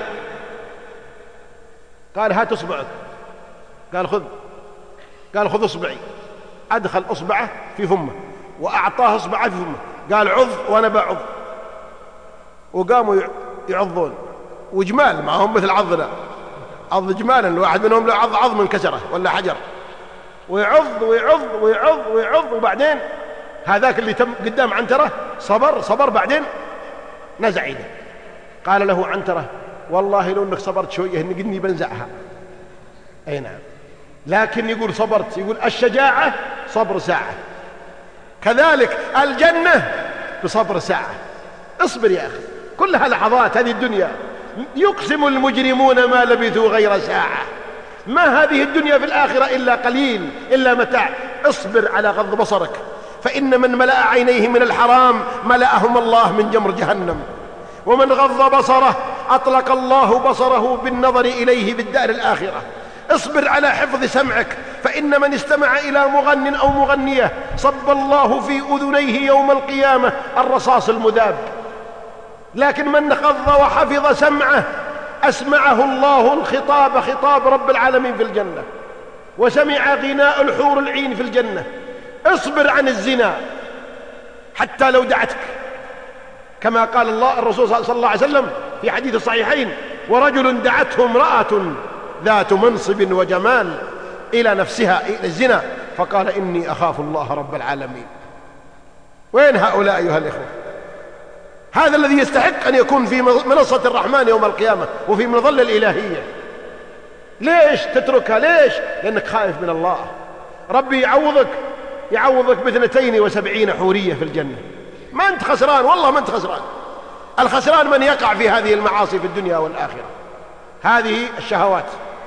قال هات أصبعك. قال خذ أصبعي. أدخل أصبعه في فمه وأعطاه أصبعه في فمه. قال عض وأنا بعض. وقاموا يعضون، وجمال معهم مثل عضنا، عض جمالا. الواحد منهم لو عض عظم انكسره ولا حجر، ويعض ويعض ويعض ويعض. وبعدين هذاك اللي تم قدام عنترة صبر بعدين نزع يده. قال له عنترة والله لو انك صبرت شوية اني بنزعها. اي نعم، لكن يقول صبرت، يقول الشجاعة صبر ساعة، كذلك الجنة بصبر ساعة. اصبر يا أخي، كلها لحظات هذه الدنيا، يقسم المجرمون ما لبثوا غير ساعة. ما هذه الدنيا في الآخرة إلا قليل، إلا متاع. اصبر على غض بصرك، فإن من ملأ عينيه من الحرام ملأهم الله من جمر جهنم، ومن غض بصره أطلق الله بصره بالنظر إليه في الدار الآخرة. اصبر على حفظ سمعك، فإن من استمع إلى مغن أو مغنية صب الله في أذنيه يوم القيامة الرصاص المذاب. لكن من غض وحفظ سمعه أسمعه الله الخطاب، خطاب رب العالمين في الجنة، وسمع غناء الحور العين في الجنة. اصبر عن الزنا حتى لو دعتك، كما قال الرسول صلى الله عليه وسلم في حديث الصحيحين: ورجل دعته امرأة ذات منصب وجمال إلى نفسها، إلى الزنا، فقال: إني أخاف الله رب العالمين. وين هؤلاء أيها الإخوة؟ هذا الذي يستحق أن يكون في منصة الرحمن يوم القيامة وفي مظل الإلهية. ليش تتركها؟ ليش؟ لأنك خائف من الله. ربي يعوضك ب72 حورية في الجنة. ما أنت خسران، والله ما أنت خسران. الخسران من يقع في هذه المعاصي في الدنيا والآخرة، هذه الشهوات.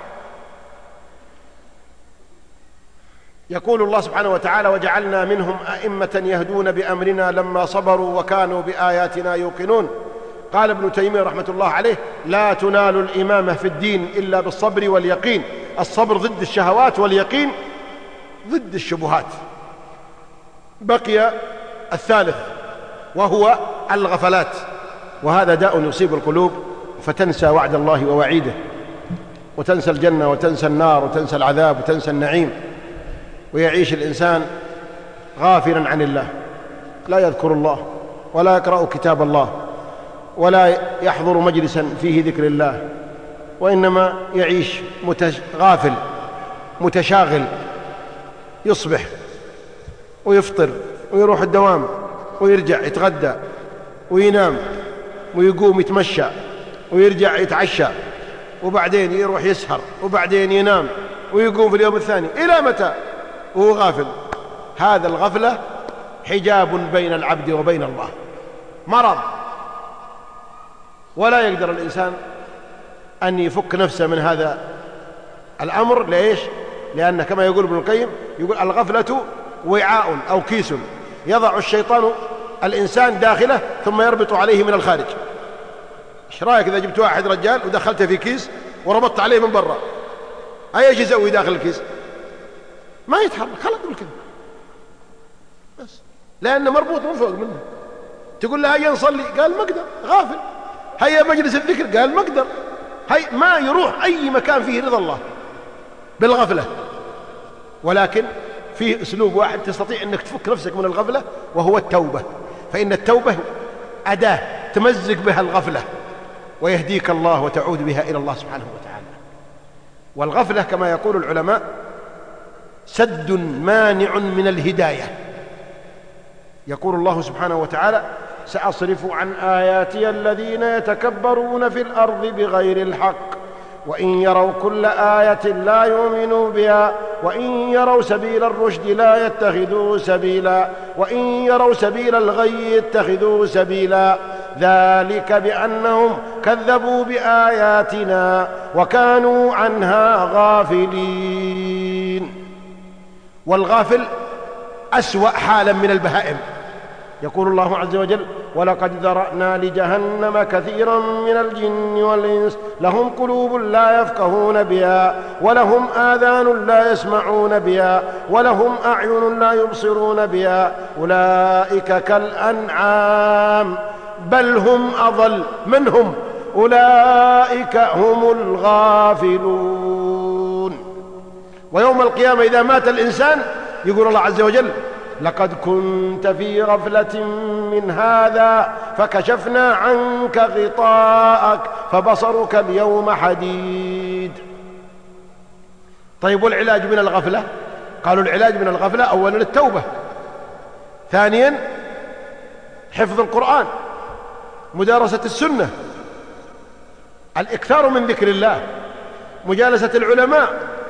يقول الله سبحانه وتعالى: وجعلنا منهم أئمة يهدون بأمرنا لما صبروا وكانوا بآياتنا يوقنون. قال ابن تيمية رحمة الله عليه: لا تنال الإمامة في الدين إلا بالصبر واليقين. الصبر ضد الشهوات، واليقين ضد الشبهات. بقي الثالث وهو الغفلات، وهذا داء يصيب القلوب، فتنسى وعد الله ووعيده، وتنسى الجنة وتنسى النار وتنسى العذاب وتنسى النعيم، ويعيش الإنسان غافلا عن الله، لا يذكر الله ولا يقرأ كتاب الله ولا يحضر مجلسا فيه ذكر الله، وإنما يعيش غافل متشاغل، يصبح ويفطر ويروح الدوام ويرجع يتغدى وينام ويقوم يتمشى ويرجع يتعشى، وبعدين يروح يسهر، وبعدين ينام ويقوم في اليوم الثاني. إلى متى وهو غافل؟ هذا الغفلة حجاب بين العبد وبين الله، مرض، ولا يقدر الإنسان أن يفك نفسه من هذا الأمر. ليش؟ لأن كما يقول ابن القيم، يقول: الغفلة وعاء أو كيس يضع الشيطان الإنسان داخله ثم يربط عليه من الخارج. ايش رايك إذا جبت واحد رجال ودخلته في كيس وربطت عليه من برا؟ ايش يسوي داخل الكيس؟ ما يتحرك، خلاص يقول كذا بس، لأنه مربوط من فوق منه. تقول له هيا نصلي، قال ما اقدر، غافل. هيا مجلس الذكر، قال ما اقدر. ما يروح أي مكان فيه رضا الله بالغفلة. ولكن فيه أسلوب واحد تستطيع أنك تفك نفسك من الغفلة، وهو التوبة. فإن التوبة أداة تمزق بها الغفلة، ويهديك الله وتعود بها إلى الله سبحانه وتعالى. والغفلة كما يقول العلماء سد مانع من الهداية. يقول الله سبحانه وتعالى: سأصرف عن آياتي الذين يتكبرون في الأرض بغير الحق وإن يروا كل آية لا يؤمنوا بها وإن يروا سبيل الرشد لا يتخذوه سبيلا وإن يروا سبيل الغي يتخذوه سبيلا ذلك بأنهم كذبوا بآياتنا وكانوا عنها غافلين. والغافل أسوأ حالا من البهائم. يقول الله عز وجل: ولقد ذرأنا لجهنم كثيرا من الجن والإنس لهم قلوب لا يفقهون بها ولهم آذان لا يسمعون بها ولهم أعين لا يبصرون بها أولئك كالأنعام بل هم أضل. من هم؟ أولئك هم الغافلون. ويوم القيامة إذا مات الإنسان يقول الله عز وجل: لقد كنت في غفلة من هذا فكشفنا عنك غطاءك فبصرك اليوم حديد. طيب، والعلاج من الغفلة؟ قالوا العلاج من الغفلة أولا التوبة، ثانيا حفظ القرآن، مدارسة السنة، الإكثار من ذكر الله، مجالسة العلماء،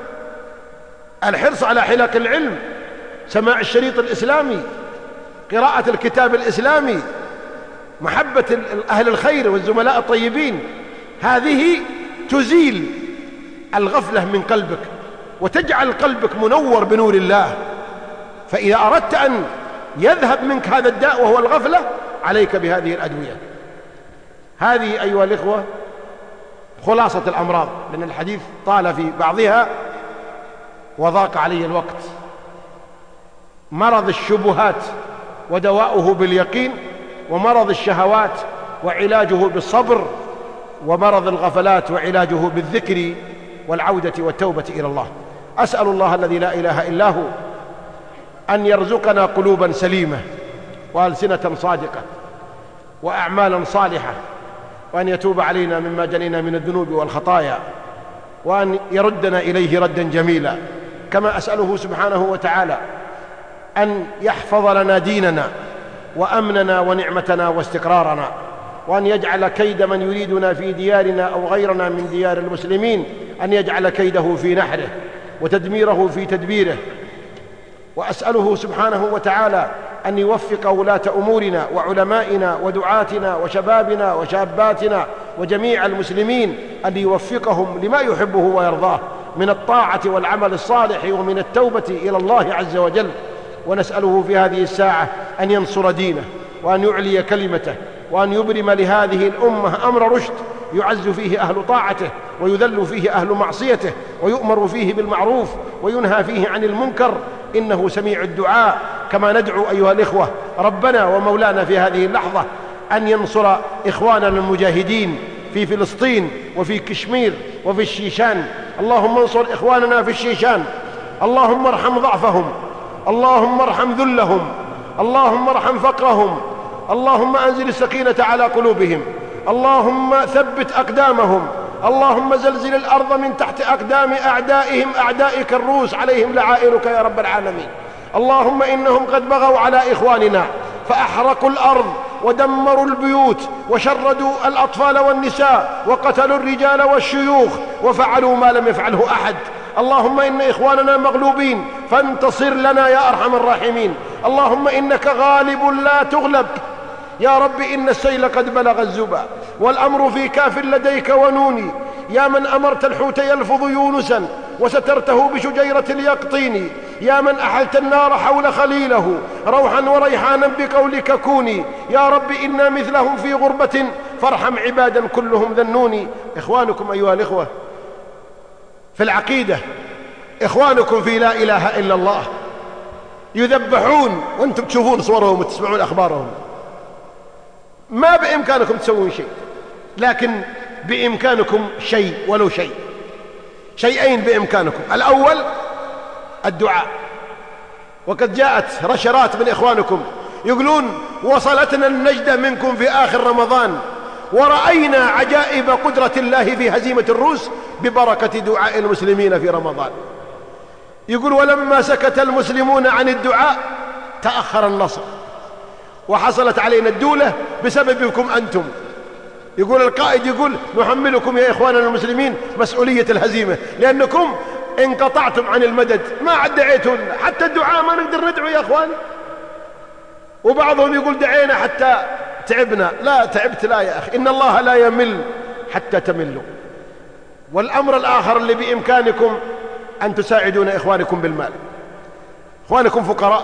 الحرص على حلق العلم، سماع الشريط الإسلامي، قراءة الكتاب الإسلامي، محبة أهل الخير والزملاء الطيبين، هذه تزيل الغفلة من قلبك وتجعل قلبك منور بنور الله. فإذا أردت أن يذهب منك هذا الداء وهو الغفلة عليك بهذه الأدوية. هذه أيها الإخوة خلاصة الأمراض، لأن الحديث طال في بعضها وضاق علي الوقت. مرض الشبهات ودواؤه باليقين، ومرض الشهوات وعلاجه بالصبر، ومرض الغفلات وعلاجه بالذكر والعودة والتوبة إلى الله. أسأل الله الذي لا إله إلا هو أن يرزقنا قلوبا سليمة وألسنة صادقة وأعمالا صالحة، وأن يتوب علينا مما جنينا من الذنوب والخطايا، وأن يردنا إليه ردا جميلا. كما أسأله سبحانه وتعالى أن يحفظ لنا ديننا وأمننا ونعمتنا واستقرارنا، وأن يجعل كيد من يريدنا في ديارنا أو غيرنا من ديار المسلمين أن يجعل كيده في نحره وتدميره في تدبيره. وأسأله سبحانه وتعالى أن يوفق ولاة أمورنا وعلمائنا ودعاتنا وشبابنا وشاباتنا وجميع المسلمين، أن يوفقهم لما يحبه ويرضاه من الطاعة والعمل الصالح ومن التوبة إلى الله عز وجل. ونسأله في هذه الساعة أن ينصر دينه وأن يعلي كلمته، وأن يبرم لهذه الأمة أمر رشد يعز فيه أهل طاعته ويذل فيه أهل معصيته، ويؤمر فيه بالمعروف وينهى فيه عن المنكر، إنه سميع الدعاء. كما ندعو أيها الإخوة ربنا ومولانا في هذه اللحظة أن ينصر إخواننا المجاهدين في فلسطين وفي كشمير وفي الشيشان. اللهم انصر إخواننا في الشيشان، اللهم ارحم ضعفهم، اللهم ارحم ذلهم، اللهم ارحم فقرهم، اللهم أنزل السكينة على قلوبهم، اللهم ثبت أقدامهم، اللهم زلزل الأرض من تحت أقدام أعدائهم أعدائك الروس عليهم لعائرك يا رب العالمين. اللهم إنهم قد بغوا على إخواننا فأحرقوا الأرض ودمروا البيوت وشردوا الأطفال والنساء وقتلوا الرجال والشيوخ وفعلوا ما لم يفعله أحد. اللهم إن إخواننا مغلوبين فانتصر لنا يا أرحم الراحمين. اللهم إنك غالب لا تغلب يا رب. إن السيل قد بلغ الزبا والأمر في كاف لديك ونوني. يا من أمرت الحوت يلفظ يونسا وسترته بشجيرة اليقطين، يا من أحلت النار حول خليله روحا وريحانا بقولك كوني. يا رب إنا مثلهم في غربة فارحم عبادا كلهم ذنوني. إخوانكم أيها الإخوة في العقيدة، إخوانكم في لا إله إلا الله يذبحون وأنتم تشوفون صورهم وتسمعون أخبارهم. ما بإمكانكم تسوون شيء، لكن بإمكانكم شيء ولو شيء. شيئين بإمكانكم: الأول الدعاء. وقد جاءت رشرات من إخوانكم يقولون وصلتنا النجدة منكم في آخر رمضان ورأينا عجائب قدرة الله في هزيمة الروس ببركة دعاء المسلمين في رمضان. يقول ولما سكت المسلمون عن الدعاء تأخر النصر وحصلت علينا الدولة بسببكم أنتم. يقول القائد يقول نحملكم يا إخواننا المسلمين مسؤولية الهزيمة، لأنكم انقطعتم عن المدد، ما عاد دعيتون، حتى الدعاء ما نقدر ندعو يا إخوان. وبعضهم يقول دعينا حتى تعبنا. لا تعبت لا يا أخي، إن الله لا يمل حتى تملوا. والأمر الآخر اللي بإمكانكم أن تساعدون إخوانكم بالمال. إخوانكم فقراء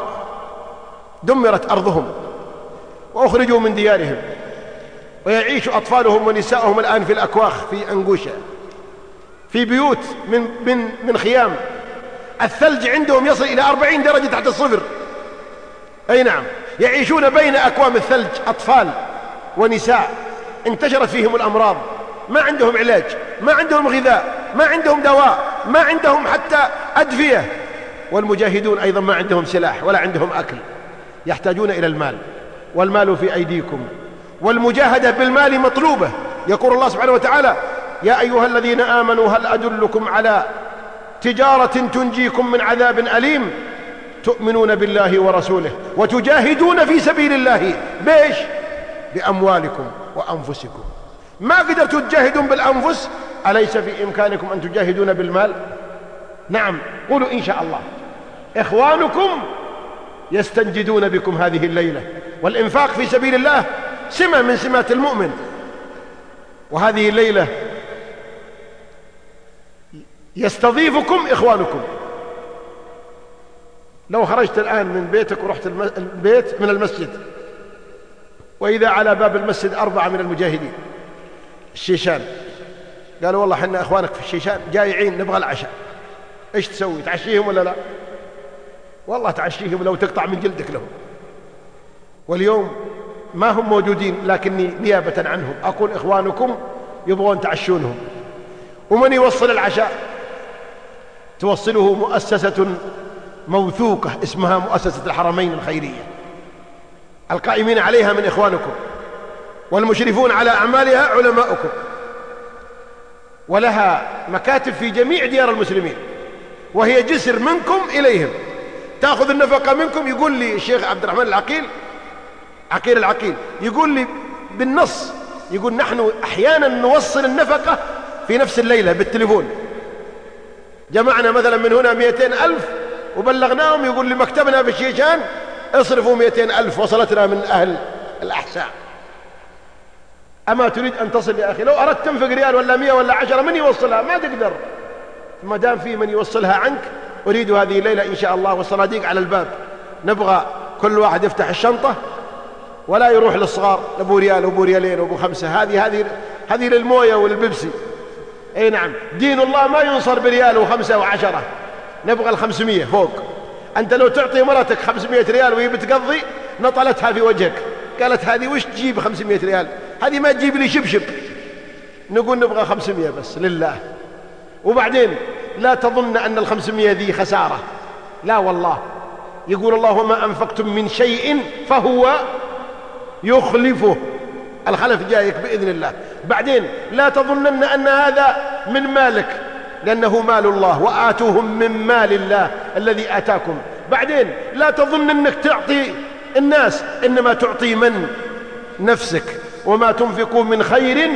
دمرت أرضهم وأخرجوا من ديارهم، ويعيش أطفالهم ونساءهم الآن في الأكواخ في أنقوشة، في بيوت من خيام. الثلج عندهم يصل إلى 40 درجة تحت الصفر. أي نعم، يعيشون بين أكوام الثلج أطفال ونساء انتشرت فيهم الأمراض، ما عندهم علاج، ما عندهم غذاء، ما عندهم دواء، ما عندهم حتى أدفية. والمجاهدون أيضا ما عندهم سلاح ولا عندهم أكل، يحتاجون إلى المال، والمال في أيديكم، والمجاهدة بالمال مطلوبة. يقول الله سبحانه وتعالى يا أيها الذين آمنوا هل أدلكم على تجارة تنجيكم من عذاب أليم تؤمنون بالله ورسوله وتجاهدون في سبيل الله بإيش؟ بأموالكم وأنفسكم. ما قدرتوا تجاهدون بالأنفس، أليس في إمكانكم أن تجاهدون بالمال؟ نعم، قولوا إن شاء الله. إخوانكم يستنجدون بكم هذه الليلة، والإنفاق في سبيل الله سمة من سمات المؤمن. وهذه الليلة يستضيفكم إخوانكم. لو خرجت الآن من بيتك ورحت البيت من المسجد، وإذا على باب المسجد 4 من المجاهدين الشيشان قالوا والله حنا إخوانك في الشيشان جايعين نبغى العشاء، إيش تسوي؟ تعشيهم ولا لا؟ والله تعشيهم لو تقطع من جلدك لهم. واليوم ما هم موجودين، لكني نيابة عنهم أقول إخوانكم يبغون تعشونهم. ومن يوصل العشاء؟ توصله مؤسسة موثوقة اسمها مؤسسة الحرمين الخيرية، القائمين عليها من إخوانكم، والمشرفون على أعمالها علماؤكم، ولها مكاتب في جميع ديار المسلمين، وهي جسر منكم إليهم، تأخذ النفقة منكم. يقول لي الشيخ عبد الرحمن عقيل العقيل يقول لي بالنص، يقول نحن أحيانا نوصل النفقة في نفس الليلة بالتليفون. جمعنا مثلا من هنا 200,000 وبلغناهم، يقول لي مكتبنا في الشيشان اصرفوا 200,000 وصلتنا من أهل الأحساء. أما تريد أن تصل يا أخي؟ لو أردت تنفق ريال ولا 100 ولا 10 من يوصلها؟ ما تقدر. ما دام في من يوصلها عنك، أريد هذه الليلة إن شاء الله والصناديق على الباب، نبغى كل واحد يفتح الشنطة ولا يروح للصغار أبو ريال وأبو ريالين وأبو 5. هذه للموية وللبيبسي. أي نعم، دين الله ما ينصر بريال و5 و10، نبغى 500 فوق. أنت لو تعطي مرتك 500 ريال وهي بتقضي نطلتها في وجهك، قالت هذه وش تجيب 500 ريال؟ هذه ما تجيب لي شبشب. نقول نبغى 500 بس لله. وبعدين لا تظن أن 500 ذي خسارة، لا والله. يقول الله وما أنفقتم من شيء فهو يخلفه، الخلف جايك بإذن الله. بعدين لا تظنن أن هذا من مالك، لأنه مال الله، وآتوهم من مال الله الذي آتاكم. بعدين لا تظن أنك تعطي الناس، إنما تعطي من؟ نفسك. وما تنفقوا من خير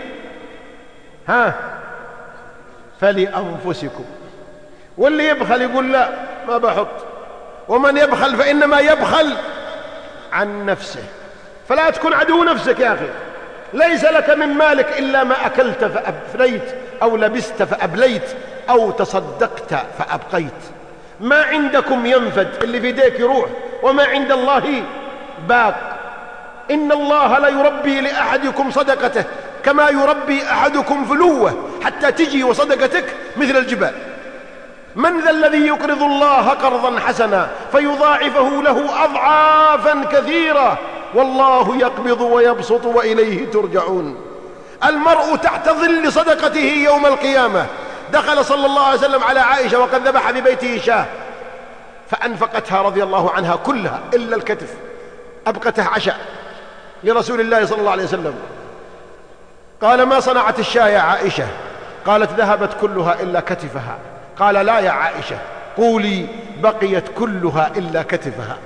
فلأنفسكم. واللي يبخل يقول لا ما بحط، ومن يبخل فإنما يبخل عن نفسه. فلا تكون عدو نفسك يا أخي. ليس لك من مالك إلا ما أكلت فأفنيت، أو لبست فأبليت، أو تصدقت فأبقيت. ما عندكم ينفد، اللي في يديك يروح، وما عند الله باق. إن الله لا يربي لأحدكم صدقته كما يربي أحدكم فلوه، حتى تجي وصدقتك مثل الجبال. من ذا الذي يقرض الله قرضا حسنا فيضاعفه له أضعافا كثيرة والله يقبض ويبسط وإليه ترجعون. المرء تحت ظل صدقته يوم القيامة. دخل صلى الله عليه وسلم على عائشة وقد ذبح في بيته شاة، فأنفقتها رضي الله عنها كلها إلا الكتف، أبقته عشاء لرسول الله صلى الله عليه وسلم. قال ما صنعت الشاة يا عائشة؟ قالت ذهبت كلها إلا كتفها. قال لا يا عائشة، قولي بقيت كلها إلا كتفها.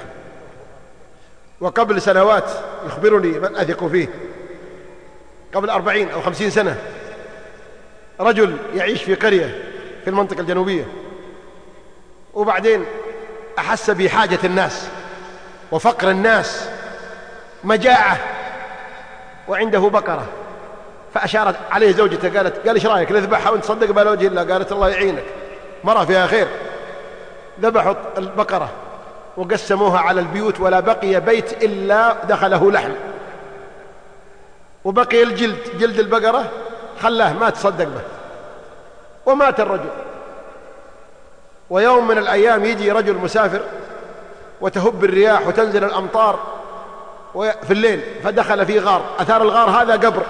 وقبل سنوات يخبرني من أثق فيه، قبل 40 أو 50 سنة، رجل يعيش في قرية في المنطقة الجنوبية، وبعدين أحس بحاجة الناس وفقر الناس، مجاعة، وعنده بقرة، فأشارت عليه زوجته قال إيش رأيك نذبحها ونتصدق بها وجه الله؟ قالت الله يعينك، مرة فيها خير. ذبحوا البقرة وقسموها على البيوت، ولا بقي بيت إلا دخله لحم، وبقي الجلد، جلد البقرة خلاه ما تصدق به، ومات الرجل. ويوم من الأيام يجي رجل مسافر وتهب الرياح وتنزل الأمطار في الليل، فدخل في غار، أثار الغار هذا قبر.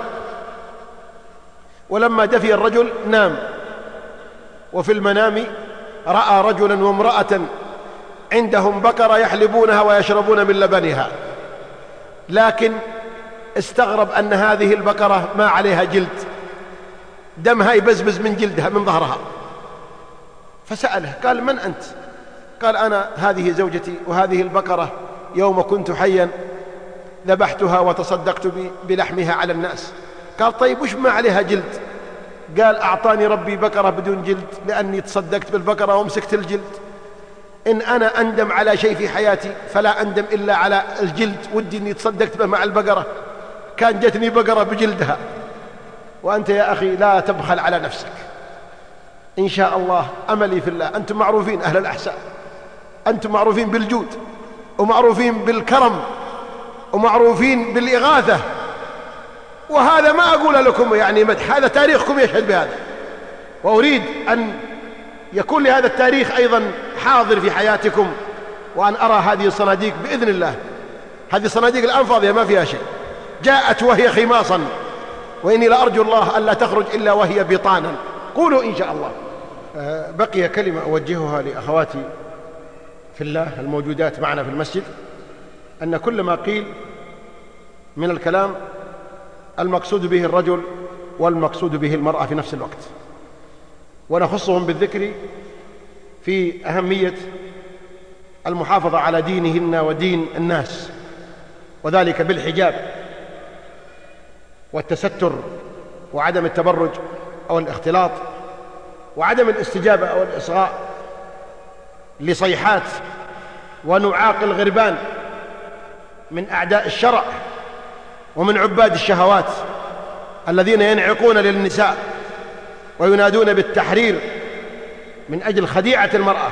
ولما دفي الرجل نام، وفي المنام رأى رجلا وامرأة عندهم بقرة يحلبونها ويشربون من لبنها، لكن استغرب أن هذه البقرة ما عليها جلد، دمها يبزبز من جلدها من ظهرها. فسأله قال من أنت؟ قال أنا هذه زوجتي، وهذه البقرة يوم كنت حيا ذبحتها وتصدقت بلحمها على الناس. قال طيب وش ما عليها جلد؟ قال أعطاني ربي بقرة بدون جلد لأني تصدقت بالبقرة ومسكت الجلد. إن أنا أندم على شيء في حياتي فلا أندم إلا على الجلد، ودي أني تصدقت به مع البقرة، كان جتني بقرة بجلدها. وأنت يا أخي لا تبخل على نفسك، إن شاء الله أملي في الله. أنتم معروفين أهل الأحساء، أنتم معروفين بالجود ومعروفين بالكرم ومعروفين بالإغاثة، وهذا ما أقول لكم يعني مدح، هذا تاريخكم يشهد بهذا، وأريد أن يكون لهذا التاريخ أيضا حاضر في حياتكم، وأن أرى هذه الصناديق بإذن الله. هذه الصناديق الآن فاضية ما فيها شيء، جاءت وهي خماصا، وإني لأرجو الله ألا تخرج إلا وهي بطانا. قولوا إن شاء الله. بقي كلمة أوجهها لأخواتي في الله الموجودات معنا في المسجد، أن كل ما قيل من الكلام المقصود به الرجل والمقصود به المرأة في نفس الوقت، ونخصهم بالذكر في أهمية المحافظة على دينهن ودين الناس، وذلك بالحجاب والتستر وعدم التبرج أو الاختلاط وعدم الاستجابة أو الإصغاء لصيحات ونعاق الغربان من أعداء الشرع ومن عباد الشهوات الذين ينعقون للنساء وينادون بالتحرير من أجل خديعة المرأة،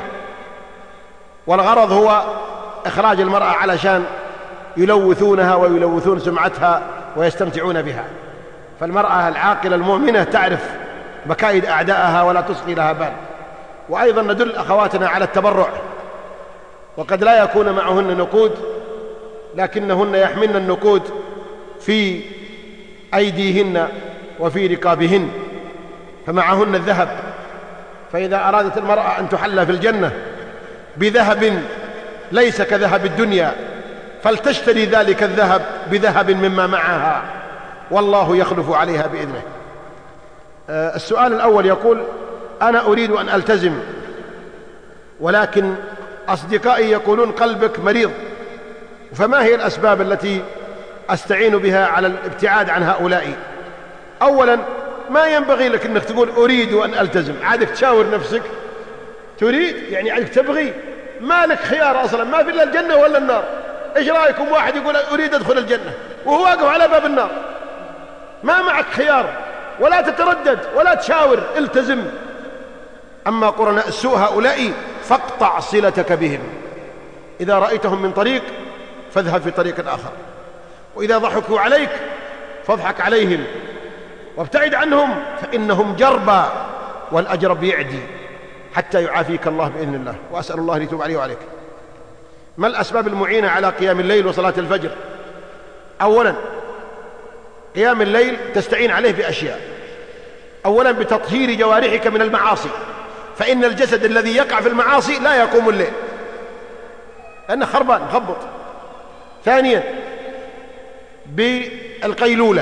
والغرض هو إخراج المرأة علشان يلوثونها ويلوثون سمعتها ويستمتعون بها. فالمرأة العاقلة المؤمنة تعرف مكائد أعدائها ولا تصغي لها بال. وأيضا ندل أخواتنا على التبرع، وقد لا يكون معهن نقود لكنهن يحملن النقود في أيديهن وفي رقابهن، فمعهن الذهب، فإذا أرادت المرأة أن تحلى في الجنة بذهب ليس كذهب الدنيا فلتشتري ذلك الذهب بذهب مما معها، والله يخلف عليها بإذنه. السؤال الأول يقول: أنا أريد أن ألتزم، ولكن أصدقائي يقولون قلبك مريض، فما هي الأسباب التي أستعين بها على الابتعاد عن هؤلاء؟ أولا، ما ينبغي لك أنك تقول أريد أن ألتزم، عادك تشاور نفسك، تريد يعني عادك تبغي، ما لك خيار أصلا، ما في إلا الجنة ولا النار. إيش رأيكم واحد يقول أريد أدخل الجنة وهو واقف على باب النار؟ ما معك خيار، ولا تتردد ولا تشاور، التزم. أما قرناء السوء هؤلاء فاقطع صلتك بهم، إذا رأيتهم من طريق فاذهب في طريق آخر، وإذا ضحكوا عليك فاضحك عليهم وابتعد عنهم، فإنهم جربى والأجرب يعدي، حتى يعافيك الله بإذن الله، وأسأل الله ليتوب عليه وعليك. ما الأسباب المعينة على قيام الليل وصلاة الفجر؟ أولا، قيام الليل تستعين عليه بأشياء. أولا، بتطهير جوارحك من المعاصي، فإن الجسد الذي يقع في المعاصي لا يقوم الليل لأنه خربان مخبط. ثانيا، بالقيلولة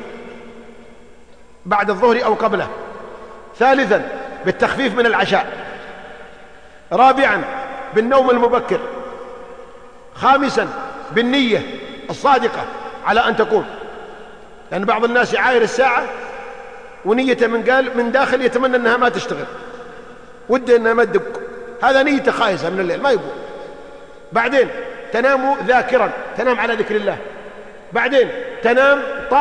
بعد الظهر أو قبله. ثالثا، بالتخفيف من العشاء. رابعا، بالنوم المبكر. خامسا، بالنية الصادقة على أن تقوم، لأن بعض الناس يعاير الساعة ونيته من داخل يتمنى أنها ما تشتغل، وده أنها ما تدق، هذا نيته خايسة من الليل ما يبغى. بعدين تنام ذاكرا، تنام على ذكر الله. بعدين تنام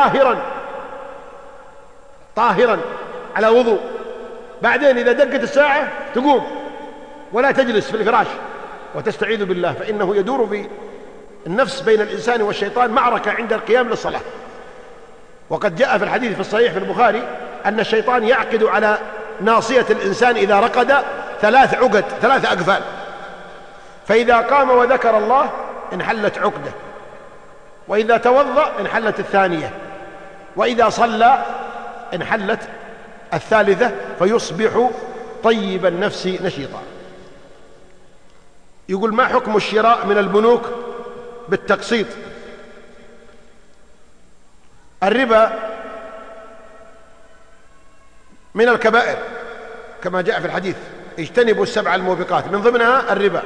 طاهرا على وضوء. بعدين إذا دقت الساعة تقوم ولا تجلس في الفراش وتستعيذ بالله، فإنه يدور في النفس بين الإنسان والشيطان معركة عند القيام للصلاة. وقد جاء في الحديث في الصحيح في البخاري أن الشيطان يعقد على ناصية الإنسان إذا رقد 3 عقد، 3 أقفال، فإذا قام وذكر الله انحلت عقدة، وإذا توضأ انحلت الثانية، وإذا صلى انحلت الثالثة، فيصبح طيب النفس نشيطا. يقول: ما حكم الشراء من البنوك بالتقسيط؟ الربا من الكبائر كما جاء في الحديث: اجتنبوا 7 الموبقات، من ضمنها الربا.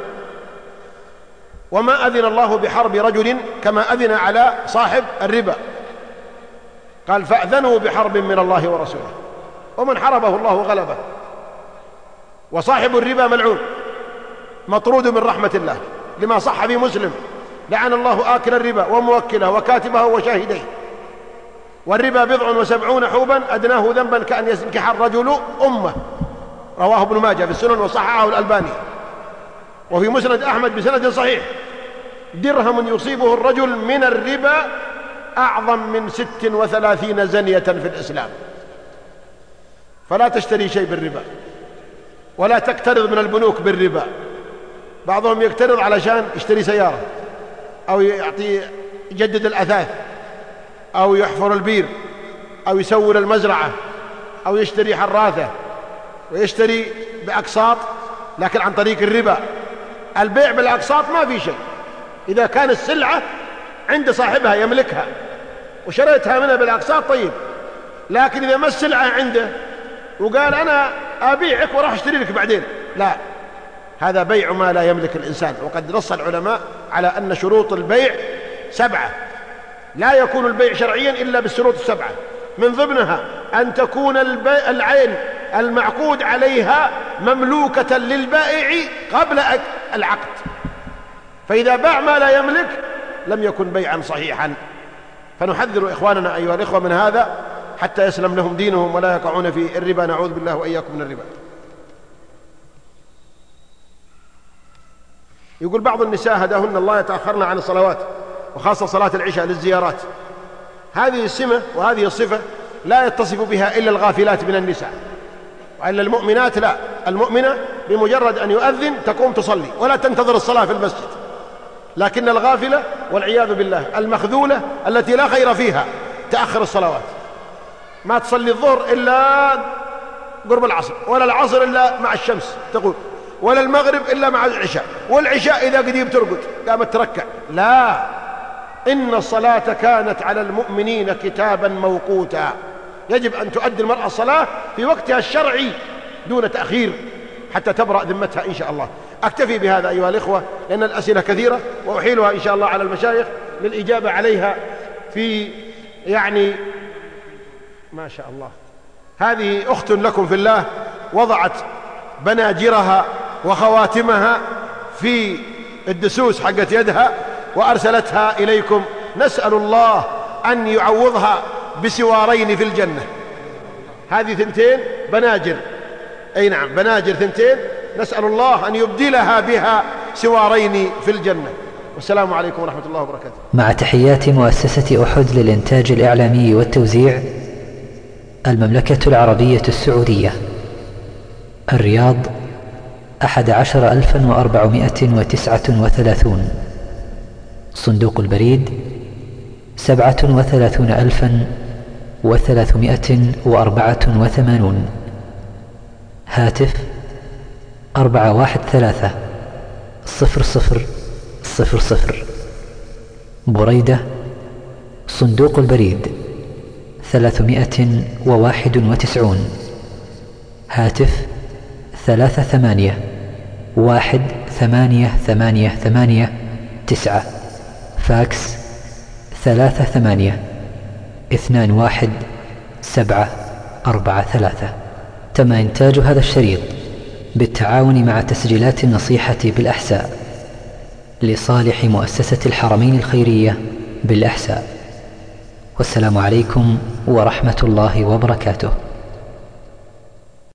وما أذن الله بحرب رجل كما أذن على صاحب الربا، قال: فأذنوا بحرب من الله ورسوله، ومن حربه الله غلبه. وصاحب الربا ملعون مطرود من رحمة الله، لما صح في مسلم: لعن الله آكل الربا وموكله وكاتبه وشاهديه، والربا 70 حوبا أدناه ذنبا كأن ينكح الرجل أمه. رواه ابن ماجه في السنن وصححه الألباني. وفي مسند أحمد بسند صحيح: درهم يصيبه الرجل من الربا أعظم من 36 زنية في الإسلام. فلا تشتري شيء بالربا، ولا تقترض من البنوك بالربا. بعضهم يقترض علشان يشتري سيارة، أو يجدد الأثاث، أو يحفر البير، أو يسور المزرعة، أو يشتري حراثة، ويشتري بأقساط، لكن عن طريق الربا. البيع بالأقساط ما في شيء إذا كان السلعة عند صاحبها يملكها وشريتها منها بالأقساط، طيب. لكن إذا ما السلعة عنده وقال أنا أبيعك وراح أشتري لك بعدين، لا، هذا بيع ما لا يملك الإنسان. وقد نص العلماء على أن شروط البيع 7، لا يكون البيع شرعيا إلا بالشروط 7، من ضمنها أن تكون العين المعقود عليها مملوكة للبائع قبل العقد، فإذا باع ما لا يملك لم يكن بيعا صحيحا. فنحذر إخواننا أيها الإخوة من هذا حتى يسلم لهم دينهم ولا يقعون في الربا، نعوذ بالله وإياكم من الربا. يقول بعض النساء هداهن الله يتأخرن عن الصلوات، وخاصة صلاة العشاء للزيارات. هذه السمة وهذه الصفة لا يتصف بها إلا الغافلات من النساء، وإلا المؤمنات لا. المؤمنة بمجرد أن يؤذن تقوم تصلي ولا تنتظر الصلاة في المسجد. لكن الغافلة والعياذ بالله المخذولة التي لا خير فيها تأخر الصلوات، ما تصلي الظهر إلا قرب العصر، ولا العصر إلا مع الشمس تقول، ولا المغرب إلا مع العشاء، والعشاء إذا قديم ترقد قامت تركع. لا، إن الصلاة كانت على المؤمنين كتابا موقوتا. يجب أن تؤدي المرأة الصلاة في وقتها الشرعي دون تأخير حتى تبرأ ذمتها إن شاء الله. أكتفي بهذا أيها الإخوة، لأن الأسئلة كثيرة وأحيلها إن شاء الله على المشايخ للإجابة عليها في ما شاء الله. هذه أخت لكم في الله وضعت بناجرها وخواتمها في الدسوس حقت يدها وأرسلتها إليكم، نسأل الله أن يعوضها بسوارين في الجنة. هذه 2 بناجر، أي نعم بناجر 2، نسأل الله أن يبدلها بها سوارين في الجنة. والسلام عليكم ورحمة الله وبركاته. مع تحيات مؤسسة أحد للإنتاج الإعلامي والتوزيع، المملكة العربية السعودية، الرياض، 11,439. صندوق البريد 37,384. هاتف 413-0000. بريدة، صندوق البريد 391. هاتف 38-1888-9. فاكس 38-21-743. تم إنتاج هذا الشريط بالتعاون مع تسجيلات النصيحة بالأحساء لصالح مؤسسة الحرمين الخيرية بالأحساء. والسلام عليكم ورحمة الله وبركاته.